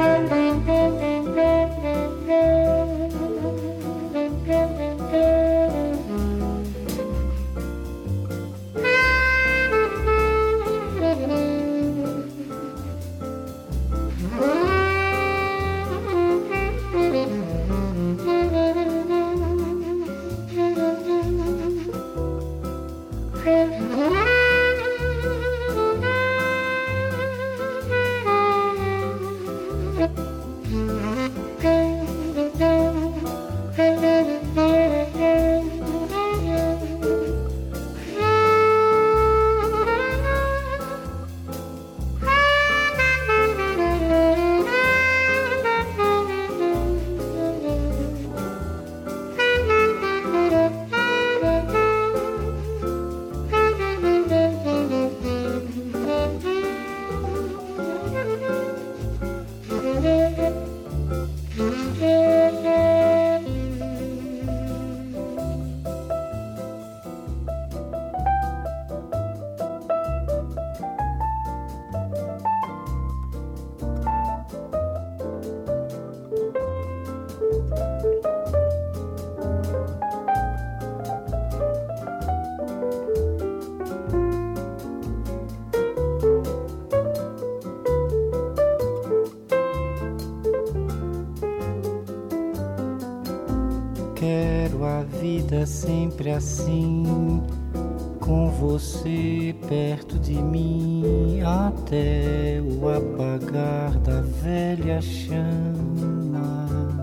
Quero a vida sempre assim, com você perto de mim, até o apagar da velha chama.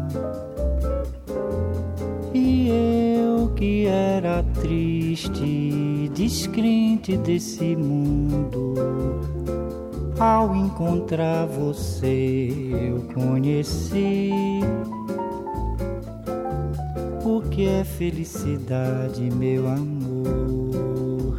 E eu que era triste, descrente desse mundo, ao encontrar você eu conheci o que é felicidade, meu amor.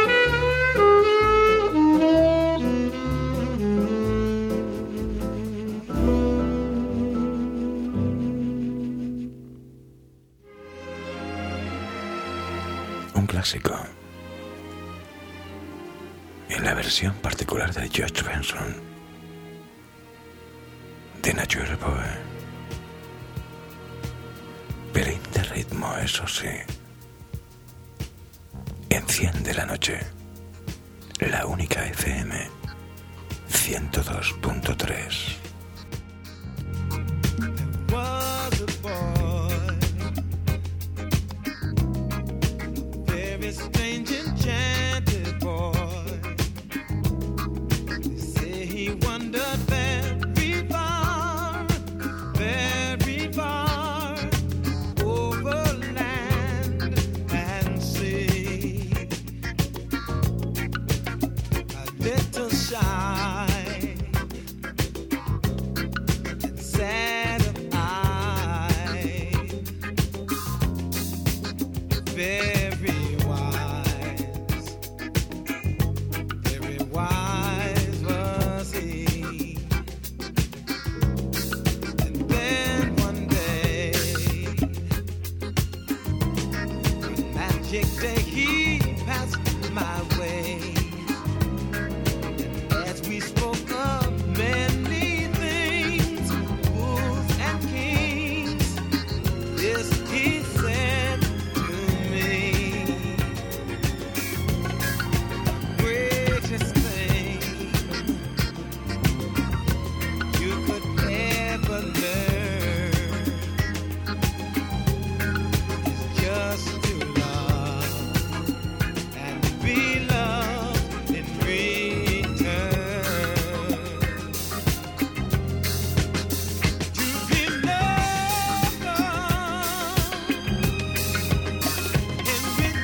Un clásico. En la versión particular de George Benson, de Nature Boy. Pelín de ritmo, eso sí. Enciende la noche. La única F M ciento dos punto tres. very wise, very wise was he. And then one day, one magic day, he passed my way. And as we spoke of many things, fools and kings, this he said to me: greatest thing you could ever learn is just to love and be loved in return. To be loved in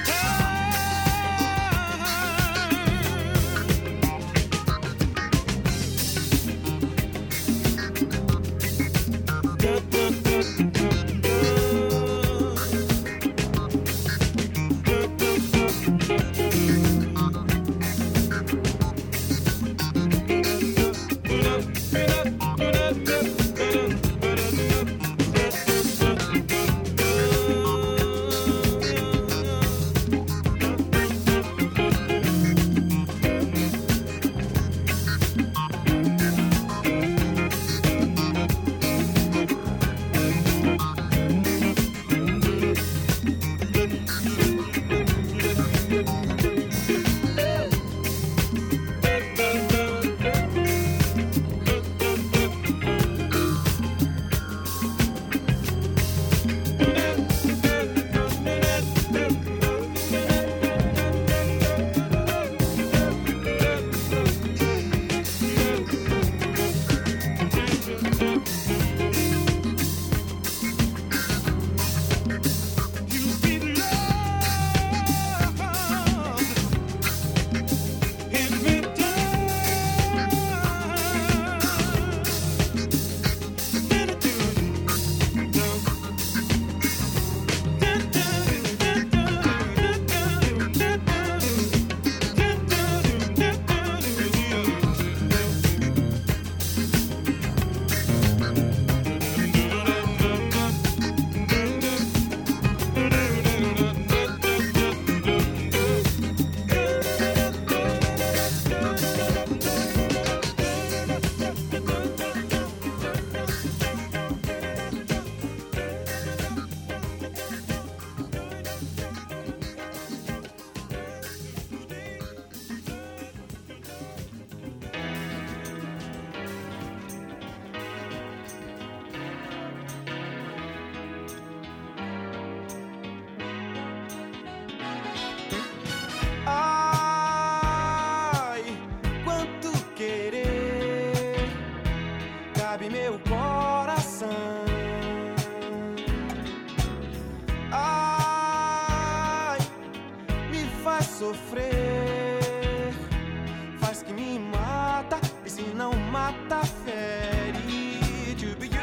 Ai, quanto querer cabe meu coração. Ai, me faz sofrer, faz que me mata, e se não mata, fere. To be you.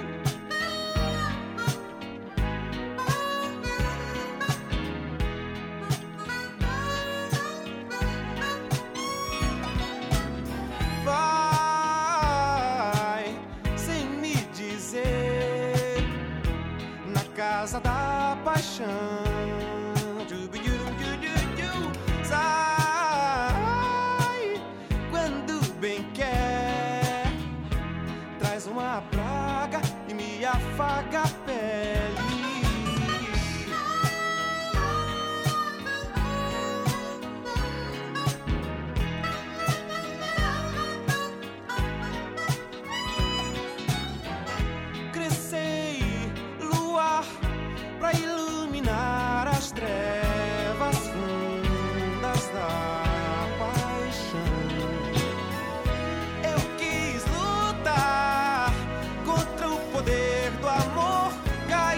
Vai sem me dizer, na casa da paixão. Jubi, ju, ju, ju, ju. Sai quando bem quer, traz uma praga e me afaga a pele. Crescei, luar, pra iluminar as trevas fundas da paixão. Eu quis lutar contra o poder do amor, caí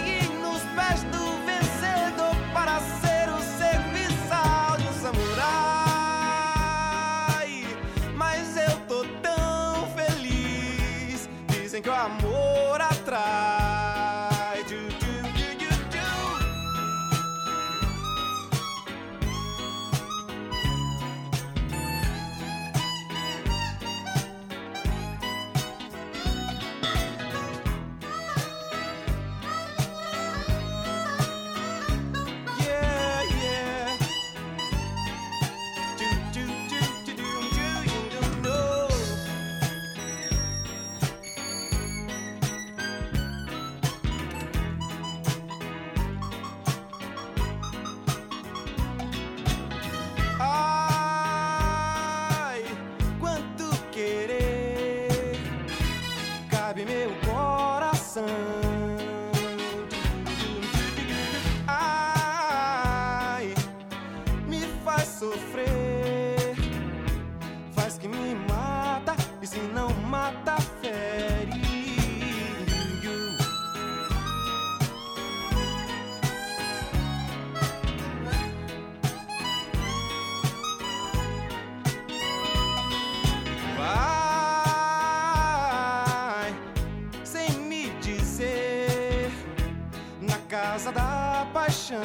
da paixão.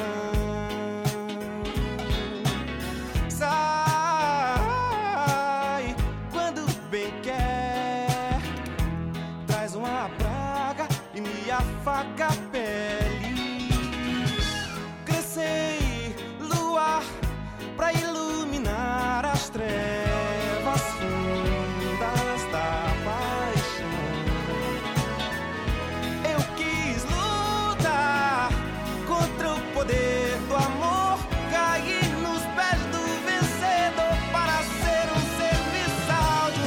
Sai quando bem quer, traz uma praga e me afaga a pele. Crescei luar pra iluminar as trevas fundas da paixão. Eu quis lutar contra o poder do amor, cair nos pés do vencedor para ser um serviçal de um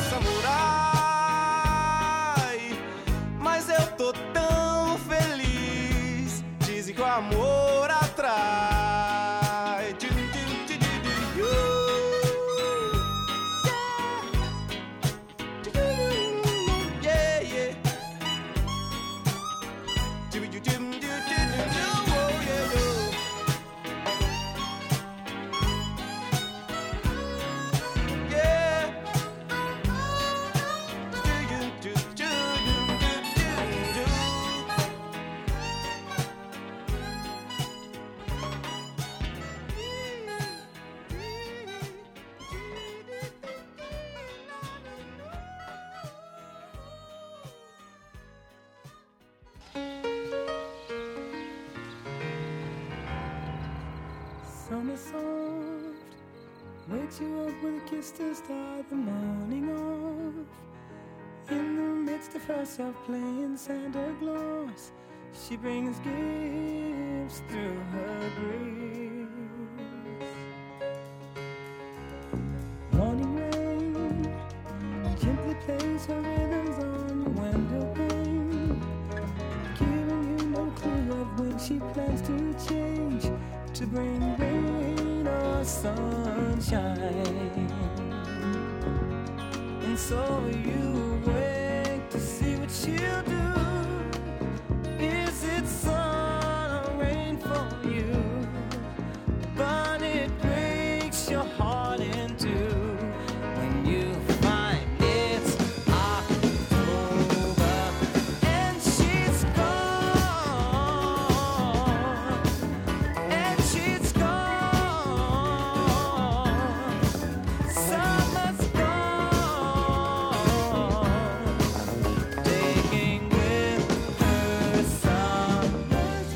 samurai. Mas eu tô tão feliz, dizem que o amor atrai. Summer soft wakes you up with a kiss to start the morning off. In the midst of herself playing Santa Claus, she brings gifts through her grace. Morning rain gently plays her rhythms on your window pane, giving you no clue of when she plans to change, to bring rain or sunshine. And so you wait to see what she'll do. Is it sun or rain for you? But it breaks your heart in two when you find it's October and she's gone. And she's gone. Summer's gone. Taking with her summer's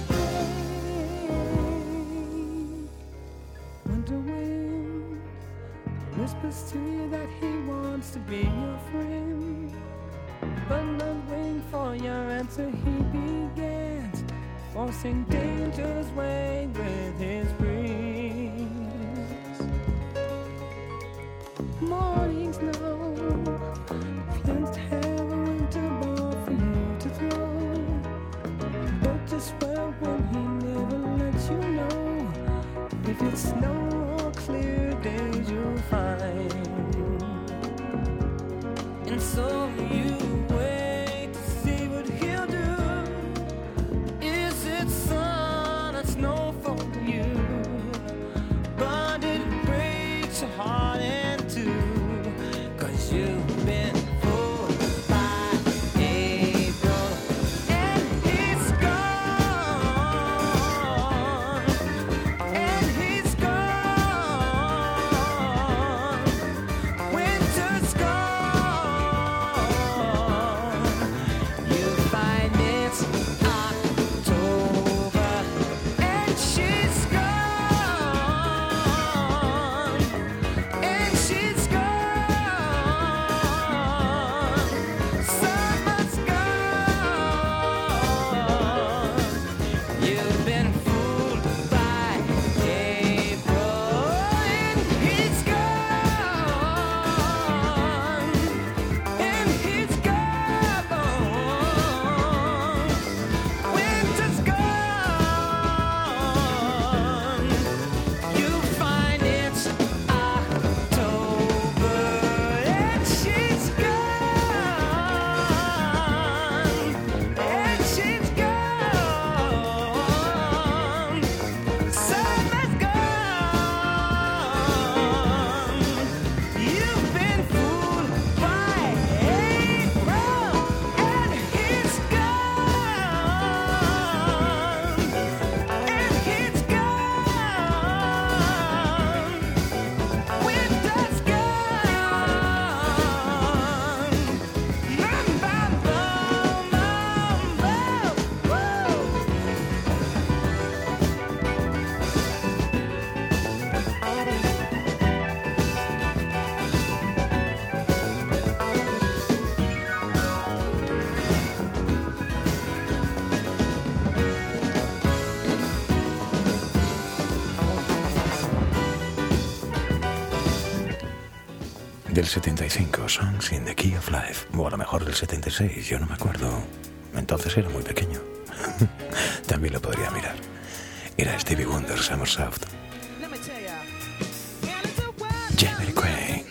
break. Winter wind whispers to you that he wants to be your friend, but not waiting for your answer, he begins forcing danger's way with his breeze. Mornings know plans to have a winter ball for you to throw, but just well when he never lets you know if it's snow or clear days you'll find. And so you wait to see what he'll do. Is it sun or snow for you? But it breaks your heart in two, 'cause you've been fooled by April and he's gone. And he's gone. Winter's gone. You find it's October and she's gone. And del setenta y cinco, Songs in the Key of Life, o a lo mejor del setenta y seis, yo no me acuerdo. Entonces era muy pequeño. También lo podría mirar. Era Stevie Wonder, Summer Soft. Jamiroquai.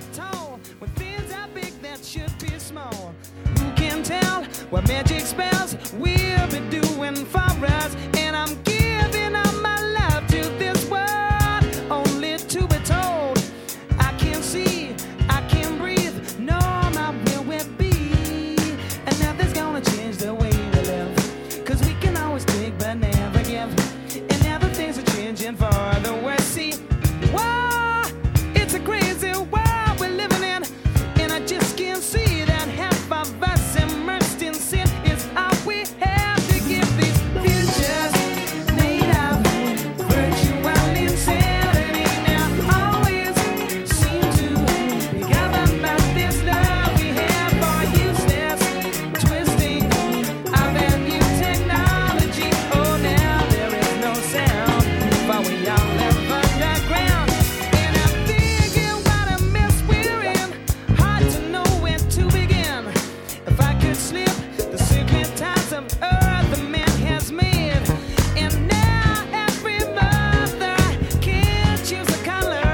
Who can tell what magic spells we'll be doing for us? And I'm giving up my love to this world, only to be told I can't see, I can't breathe, no, my will will be. And nothing's gonna change the way we live, cause we can always take but never give. And now the things are changing for the worse. See, whoa, it's a crazy world we're living in, and I just can't see that half of us immersed in sin is all we have to give. These futures made of virtual insanity now always seem to be governed by this love we have for useless twisting of that new technology. Oh, now there is no sound, but we all live underground. And I'm thinking what a mess we're in, hard to know where to begin. If I could slip the secret ties of earth the man has made, and now every mother can choose a color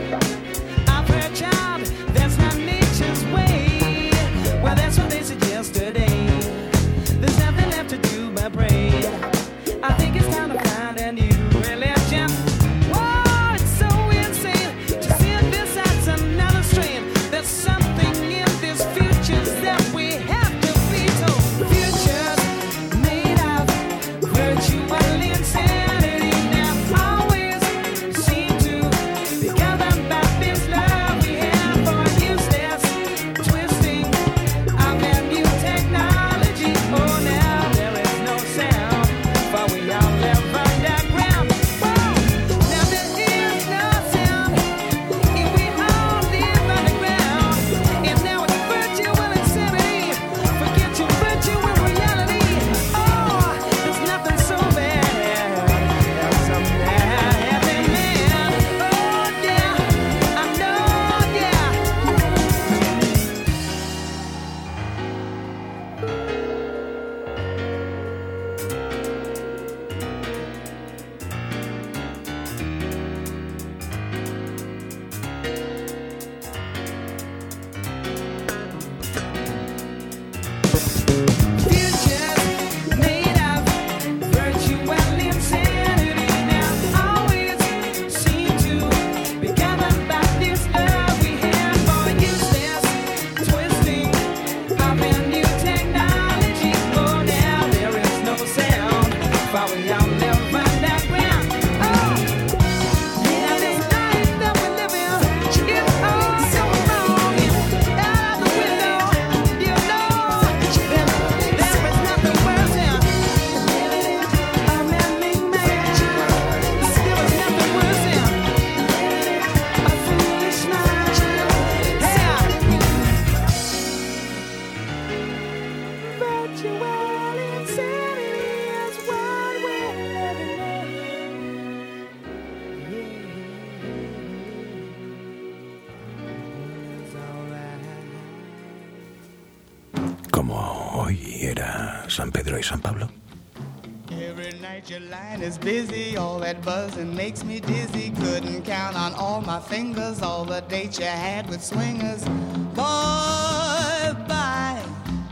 of her child. That's not nature's way. Well, that's what they suggest today. There's nothing left to do but pray. I think it's time to find a new religion. Whoa, it's so insane to see this as another strain. There's something in this future that we have to be told. Futures made of virtual insanity now always seem to be governed by this love we have for useless twisting of that new technology. Oh, now there is no sound, for we all live underground. Whoa, now there is no sound, if we all live underground. And now it's virtual insanity. Forget your virtual reality. Oh, there's nothing so bad as a mad happy man. Oh, yeah, I know, yeah. Futures made of virtual insanity now always seem to be governed by this love we have for useless twisting of a new technology. Oh, now there is no sound, for we all live underground. Oh, now this life that we live in is all so wrong. Out of the window, you know, there is nothing worse than living in a man-made mansion. There is nothing worse than a foolish mind. Yeah. Virtual insanity is what we're living in. It's alright. Como hoy era San Pedro y San Pablo. Every night your line is busy, all that buzzing makes me dizzy. Couldn't count on all my fingers all the dates you had with swingers. Boy, bye.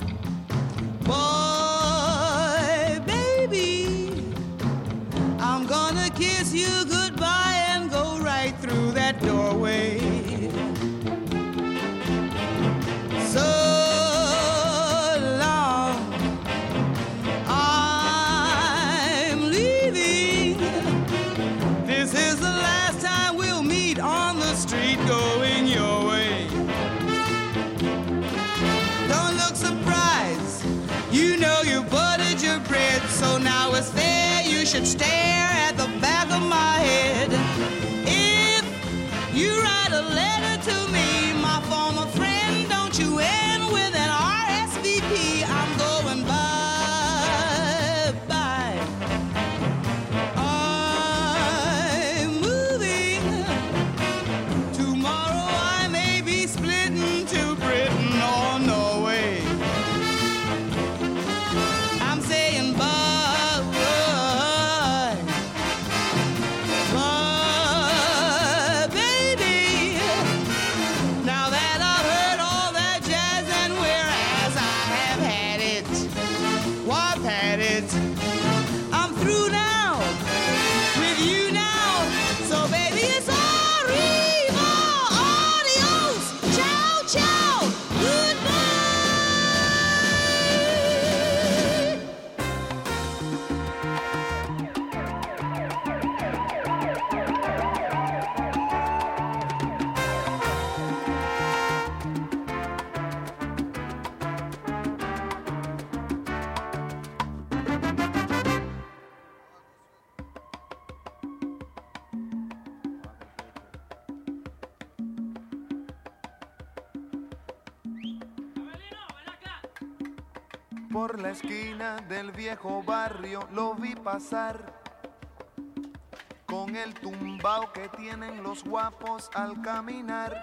Boy, baby, I'm gonna kiss you goodbye and go right through that doorway. So long, I'm leaving. This is the last time we'll meet on the street going your way. Don't look surprised, you know you buttered your bread, so now it's fair you should stare at the back of my head. If you write a letter to me, my former friend, don't you end with an R S V P. I'm going bye bye. I'm moving. Tomorrow I may be split. Por la esquina del viejo barrio lo vi pasar, con el tumbao que tienen los guapos al caminar,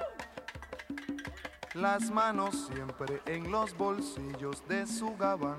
las manos siempre en los bolsillos de su gabán,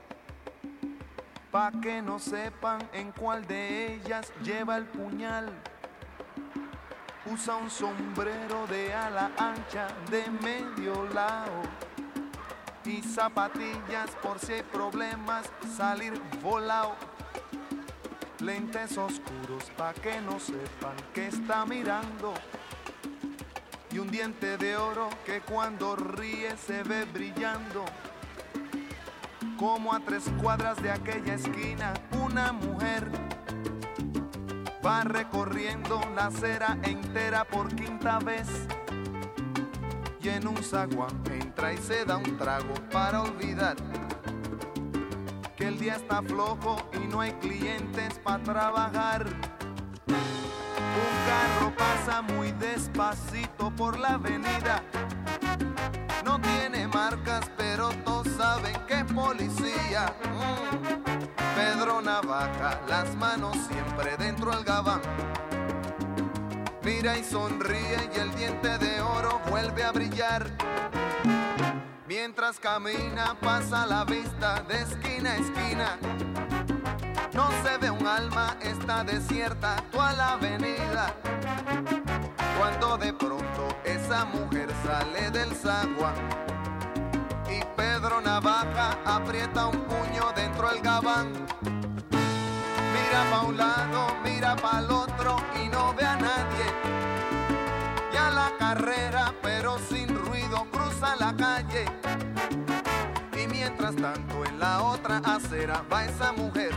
pa' que no sepan en cuál de ellas lleva el puñal. Usa un sombrero de ala ancha de medio lado y zapatillas por si hay problemas salir volado. Lentes oscuros pa' que no sepan que está mirando, y un diente de oro que cuando ríe se ve brillando. Como a tres cuadras de aquella esquina una mujer va recorriendo la acera entera por quinta vez, y en un zaguán entra y se da un trago para olvidar que el día está flojo y no hay clientes para trabajar. Un carro pasa muy despacito por la avenida, no tiene marcas pero todos saben que es policía. mm. Pedro Navaja, las manos siempre dentro del gabán, mira y sonríe y el diente de oro vuelve a brillar. Mientras camina pasa la vista de esquina a esquina, no se ve un alma, está desierta toda la avenida. Cuando de pronto esa mujer sale del zaguán y Pedro Navaja aprieta un puño dentro del gabán. Mira pa' un lado, mira pa' el otro y no ve a nadie. Y a la carrera, pero sin ruido, cruza la calle. Y mientras tanto en la otra acera va esa mujer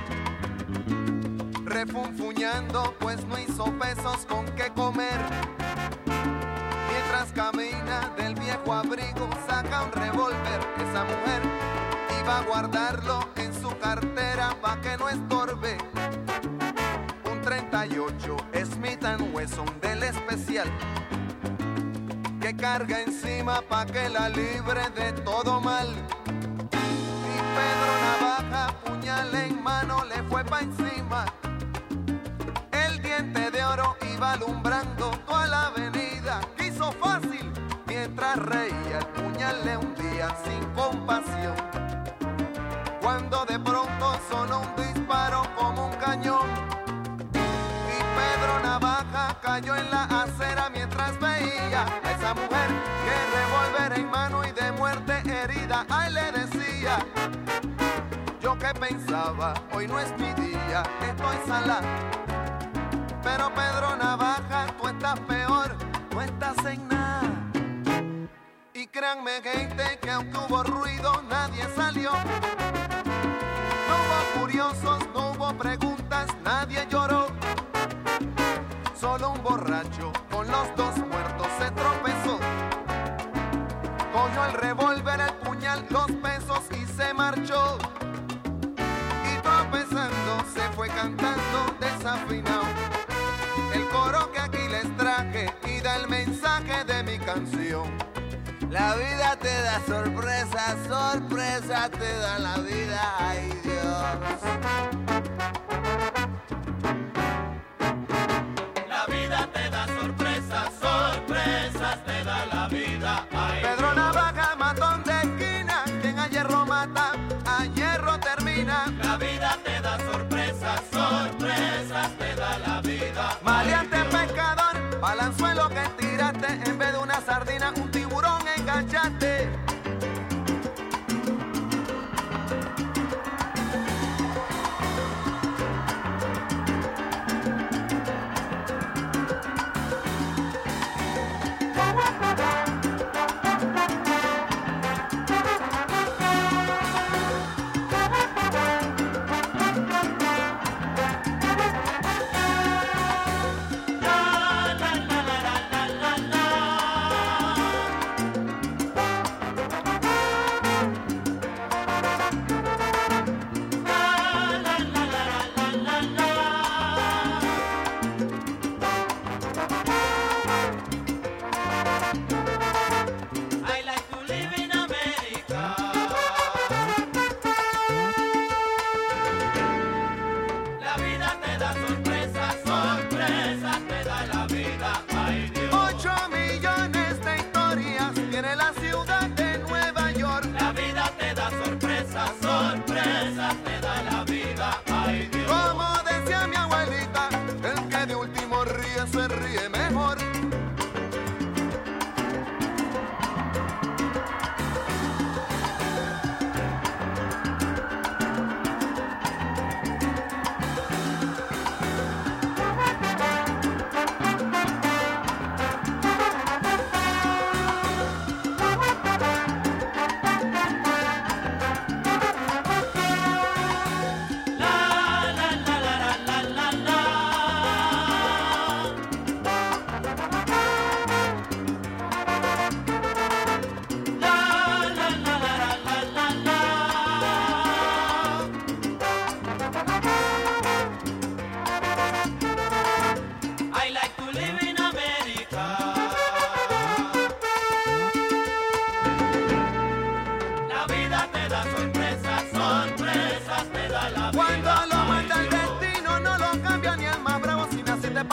refunfuñando, pues no hizo pesos con qué comer. Mientras camina del viejo abrigo saca un revólver. Esa mujer iba a guardarlo en su cartera pa' que no estorbe. Un treinta y ocho Smith and Wesson del especial que carga encima pa' que la libre de todo mal. Y Pedro Navaja, puñal en mano, le fue pa' encima. El diente de oro iba alumbrando toda la avenida. Quiso fácil mientras reía, el puñal le hundía sin compasión. Cuando de pronto sonó un disparo como un cañón y Pedro Navaja cayó en la acera mientras veía a esa mujer que revólver en mano y de muerte herida. Ay, le decía, yo que pensaba, hoy no es mi día, estoy salada. Pero Pedro Navaja, tú estás peor, no estás en nada. Y créanme, gente, que aunque hubo ruido, nadie salió. No hubo curiosos, no hubo preguntas, nadie lloró. Solo un borracho con los dos muertos se tropezó. Cogió el revólver, el puñal, los pesos y se marchó. Y tropezando se fue cantando desafinado el coro que aquí les traje y da el mensaje de mi canción. La vida te da sorpresa, sorpresa te da la vida, ay Dios. La vida te da sorpresas, sorpresas te da la vida, ay Pedro Dios. Navaja, matón de esquina, quien a hierro mata, a hierro termina. La vida te da sorpresas, sorpresas te da la vida. Maleante pescador, balanzuelo que tiraste, en vez de una sardina, un tiburón enganchaste.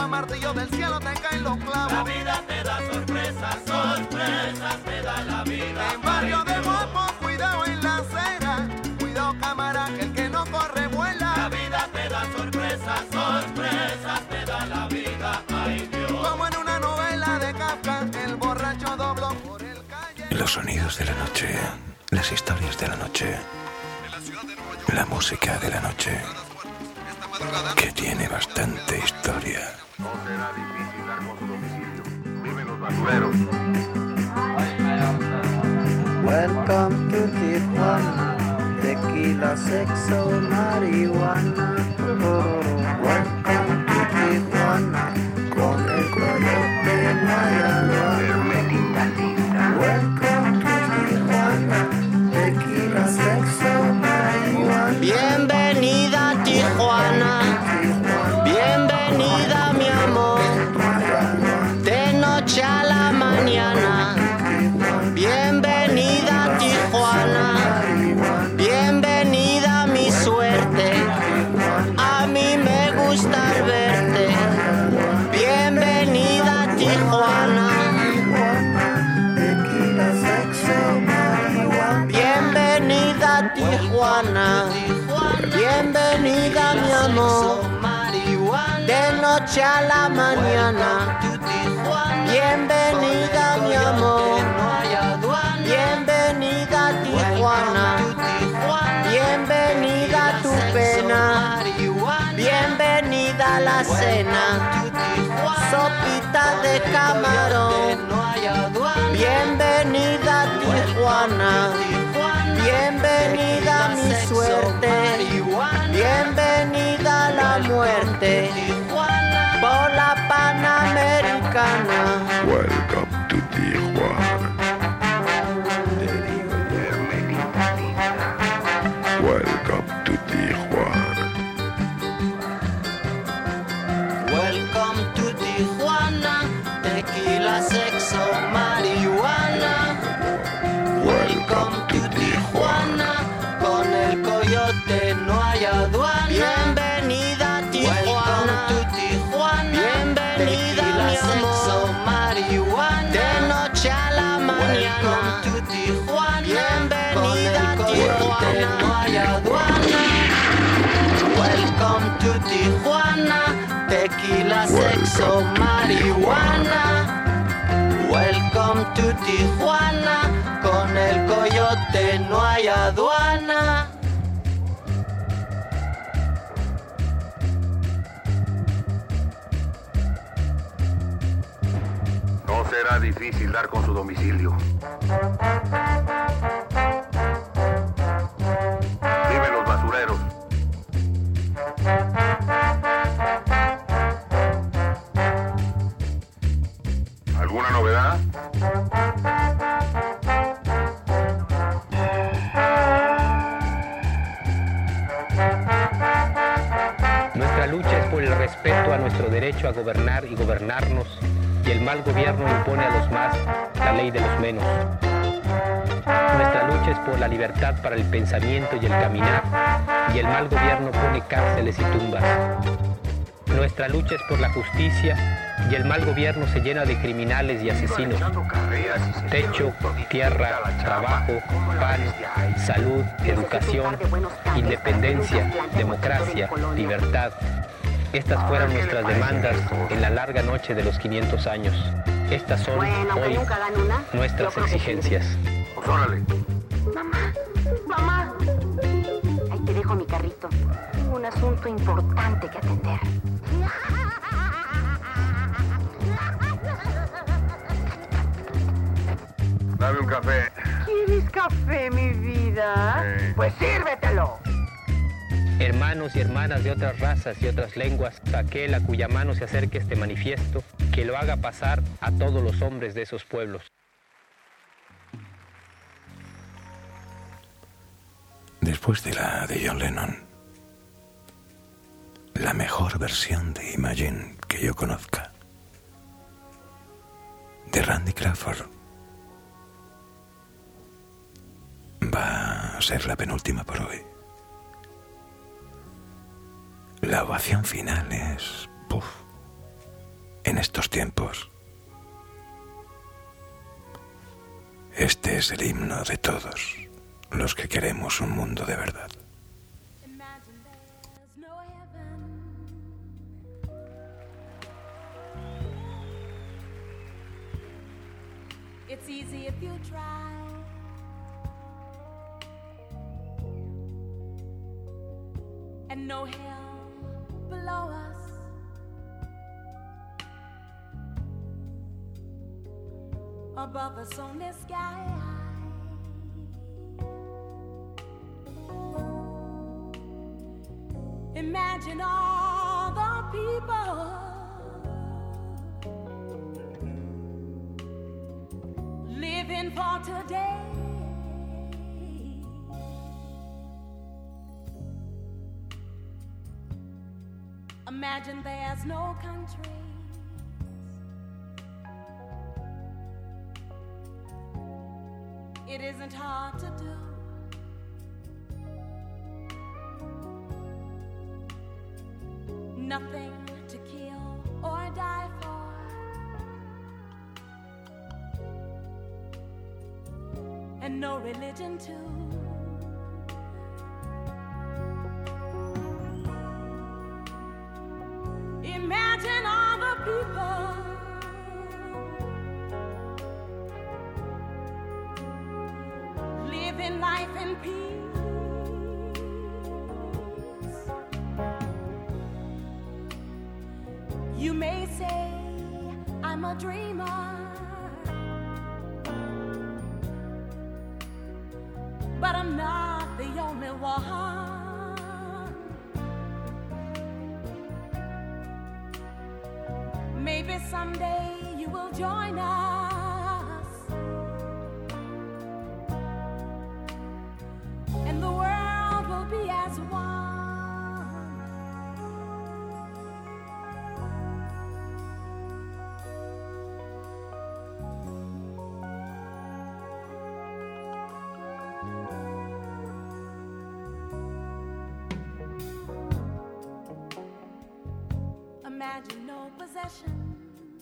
a martillo del cielo te caen los clavos. La vida te da sorpresas, sorpresas te da la vida. En barrio de guapo, cuidado en la acera. Cuidado cámara, que el que no corre vuela. La vida te da sorpresas, sorpresas te da la vida. Ay Dios. Como en una novela de Kafka, el borracho dobló por el calle. Los sonidos de la noche, las historias de la noche, la música de la noche, que tiene bastante historia. No será difícil dar con su domicilio. Viven los basureros. Welcome to Tijuana, tequila, sexo, marihuana. Welcome to Tijuana, con el coyote no hay aduana. Welcome to Tijuana, tequila, sexo, marihuana. Bienvenida a Tijuana, bienvenida mi amor, de noche a la mañana. Bienvenida a Tijuana, bienvenida a mi suerte, a mí me gusta verte. Bienvenida a Tijuana, bienvenida a Tijuana, bienvenida mi amor, de noche a la mañana. Bienvenida mi amor, bienvenida a Tijuana, bienvenida a tu pena, bienvenida a la cena, sopita de camarón. Bienvenida a Tijuana, bienvenida a mi suerte, bienvenida a la muerte, por la Panamericana. Welcome to Tijuana. Welcome to Tijuana. Welcome to Tijuana, tequila, sexo, marihuana. Welcome to Tijuana, con el coyote no hay aduana. Bienvenida a Tijuana, to Tijuana, bienvenida mi amor, marihuana. De noche a la mañana, to Tijuana, bienvenida a Tijuana, no hay aduana. Welcome to Tijuana, tequila, sexo, marihuana. Welcome to Tijuana, con el coyote no hay aduana. No será difícil dar con su domicilio. Viven los basureros. ¿Alguna novedad? Nuestra lucha es por el respeto a nuestro derecho a gobernar y gobernarnos, y el mal gobierno impone a los más la ley de los menos. Nuestra lucha es por la libertad para el pensamiento y el caminar, y el mal gobierno pone cárceles y tumbas. Nuestra lucha es por la justicia, y el mal gobierno se llena de criminales y asesinos. Techo, tierra, trabajo, pan, salud, educación, independencia, democracia, libertad. Estas fueron nuestras demandas en la larga noche de los quinientos años. Estas son hoy nuestras exigencias. Mamá, mamá. Ahí te dejo mi carrito. Tengo un asunto importante que atender. Dame un café. ¿Quieres café, mi vida? Sí. Pues sírvetelo. Hermanos y hermanas de otras razas y otras lenguas, aquel a cuya mano se acerque este manifiesto, que lo haga pasar a todos los hombres de esos pueblos. Después de la de John Lennon, la mejor versión de Imagine que yo conozca, de Randy Crawford, va a ser la penúltima por hoy. La ovación final es... Puff, estos tiempos. Este es el himno de todos los que queremos un mundo de verdad. It's easy if you try. And no hell below us. Above us only sky. Imagine all the people living for today. Imagine there's no countries. It isn't hard to do. Nothing to kill or die for. And no religion too. Imagine all the people living life in peace. You may say I'm a dreamer, but I'm not the only one. Maybe someday you will join us, and the world will be as one. Imagine no possessions.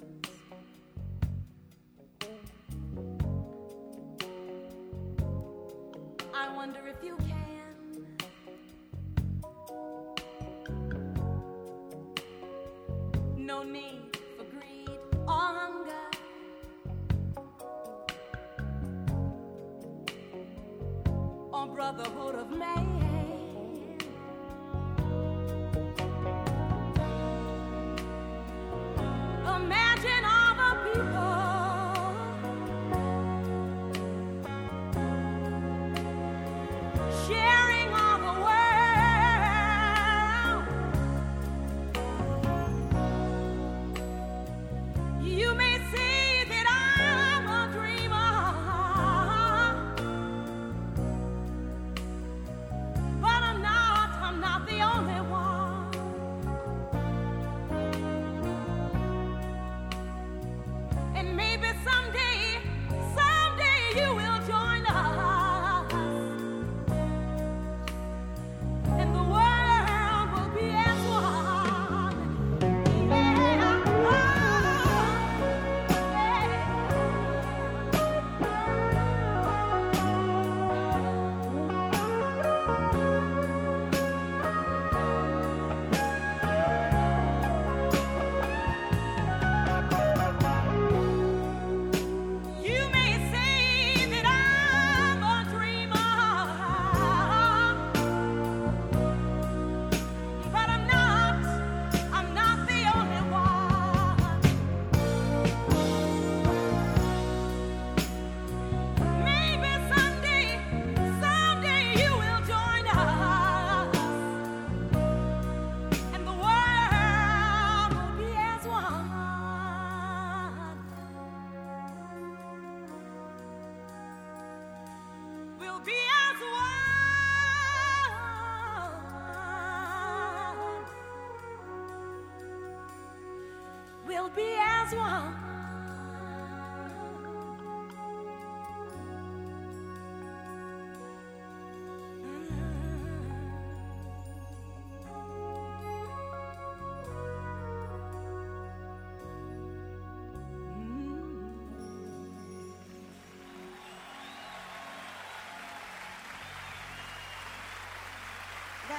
I wonder if you can. No need for greed or hunger. Or brotherhood of man. Imagine all the people sharing all the world. You may see that I'm a dreamer, but I'm not, I'm not the only one. And maybe someday, someday you will join us, and the world will be as one. Yeah. Oh, you may say that I'm a dreamer, but I'm not, I'm not the only one. Maybe someday, someday you will join us, and the world will be as one. We'll be as one. We'll be as one.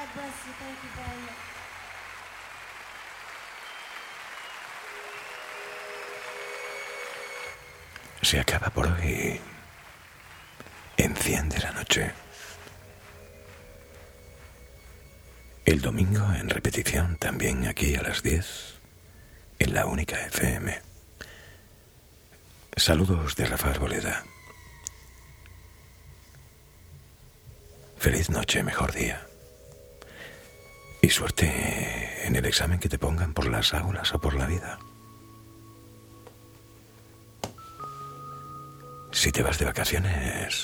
bless you. Thank you very much. Se acaba por hoy. Enciende la noche. El domingo en repetición, también aquí a las diez, en la única F M. Saludos de Rafa Arboleda. Feliz noche, mejor día. Y suerte en el examen que te pongan por las aulas o por la vida. Si te vas de vacaciones,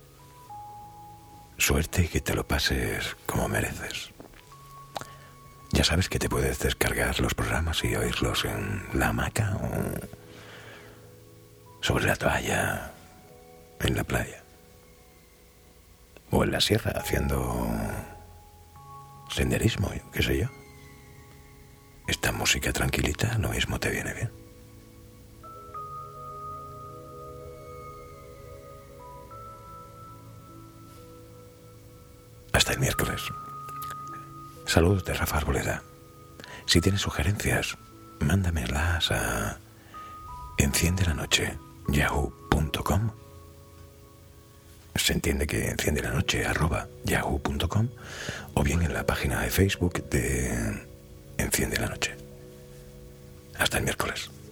suerte y que te lo pases como mereces. Ya sabes que te puedes descargar los programas y oírlos en la hamaca o sobre la toalla, en la playa o en la sierra haciendo senderismo, qué sé yo. Esta música tranquilita lo mismo te viene bien. Hasta el miércoles. Saludos de Rafa Arboleda. Si tienes sugerencias, mándamelas a enciende la noche yahoo punto com. Se entiende que enciende la noche arroba yahoo punto com, o bien en la página de Facebook de Enciende la Noche. Hasta el miércoles.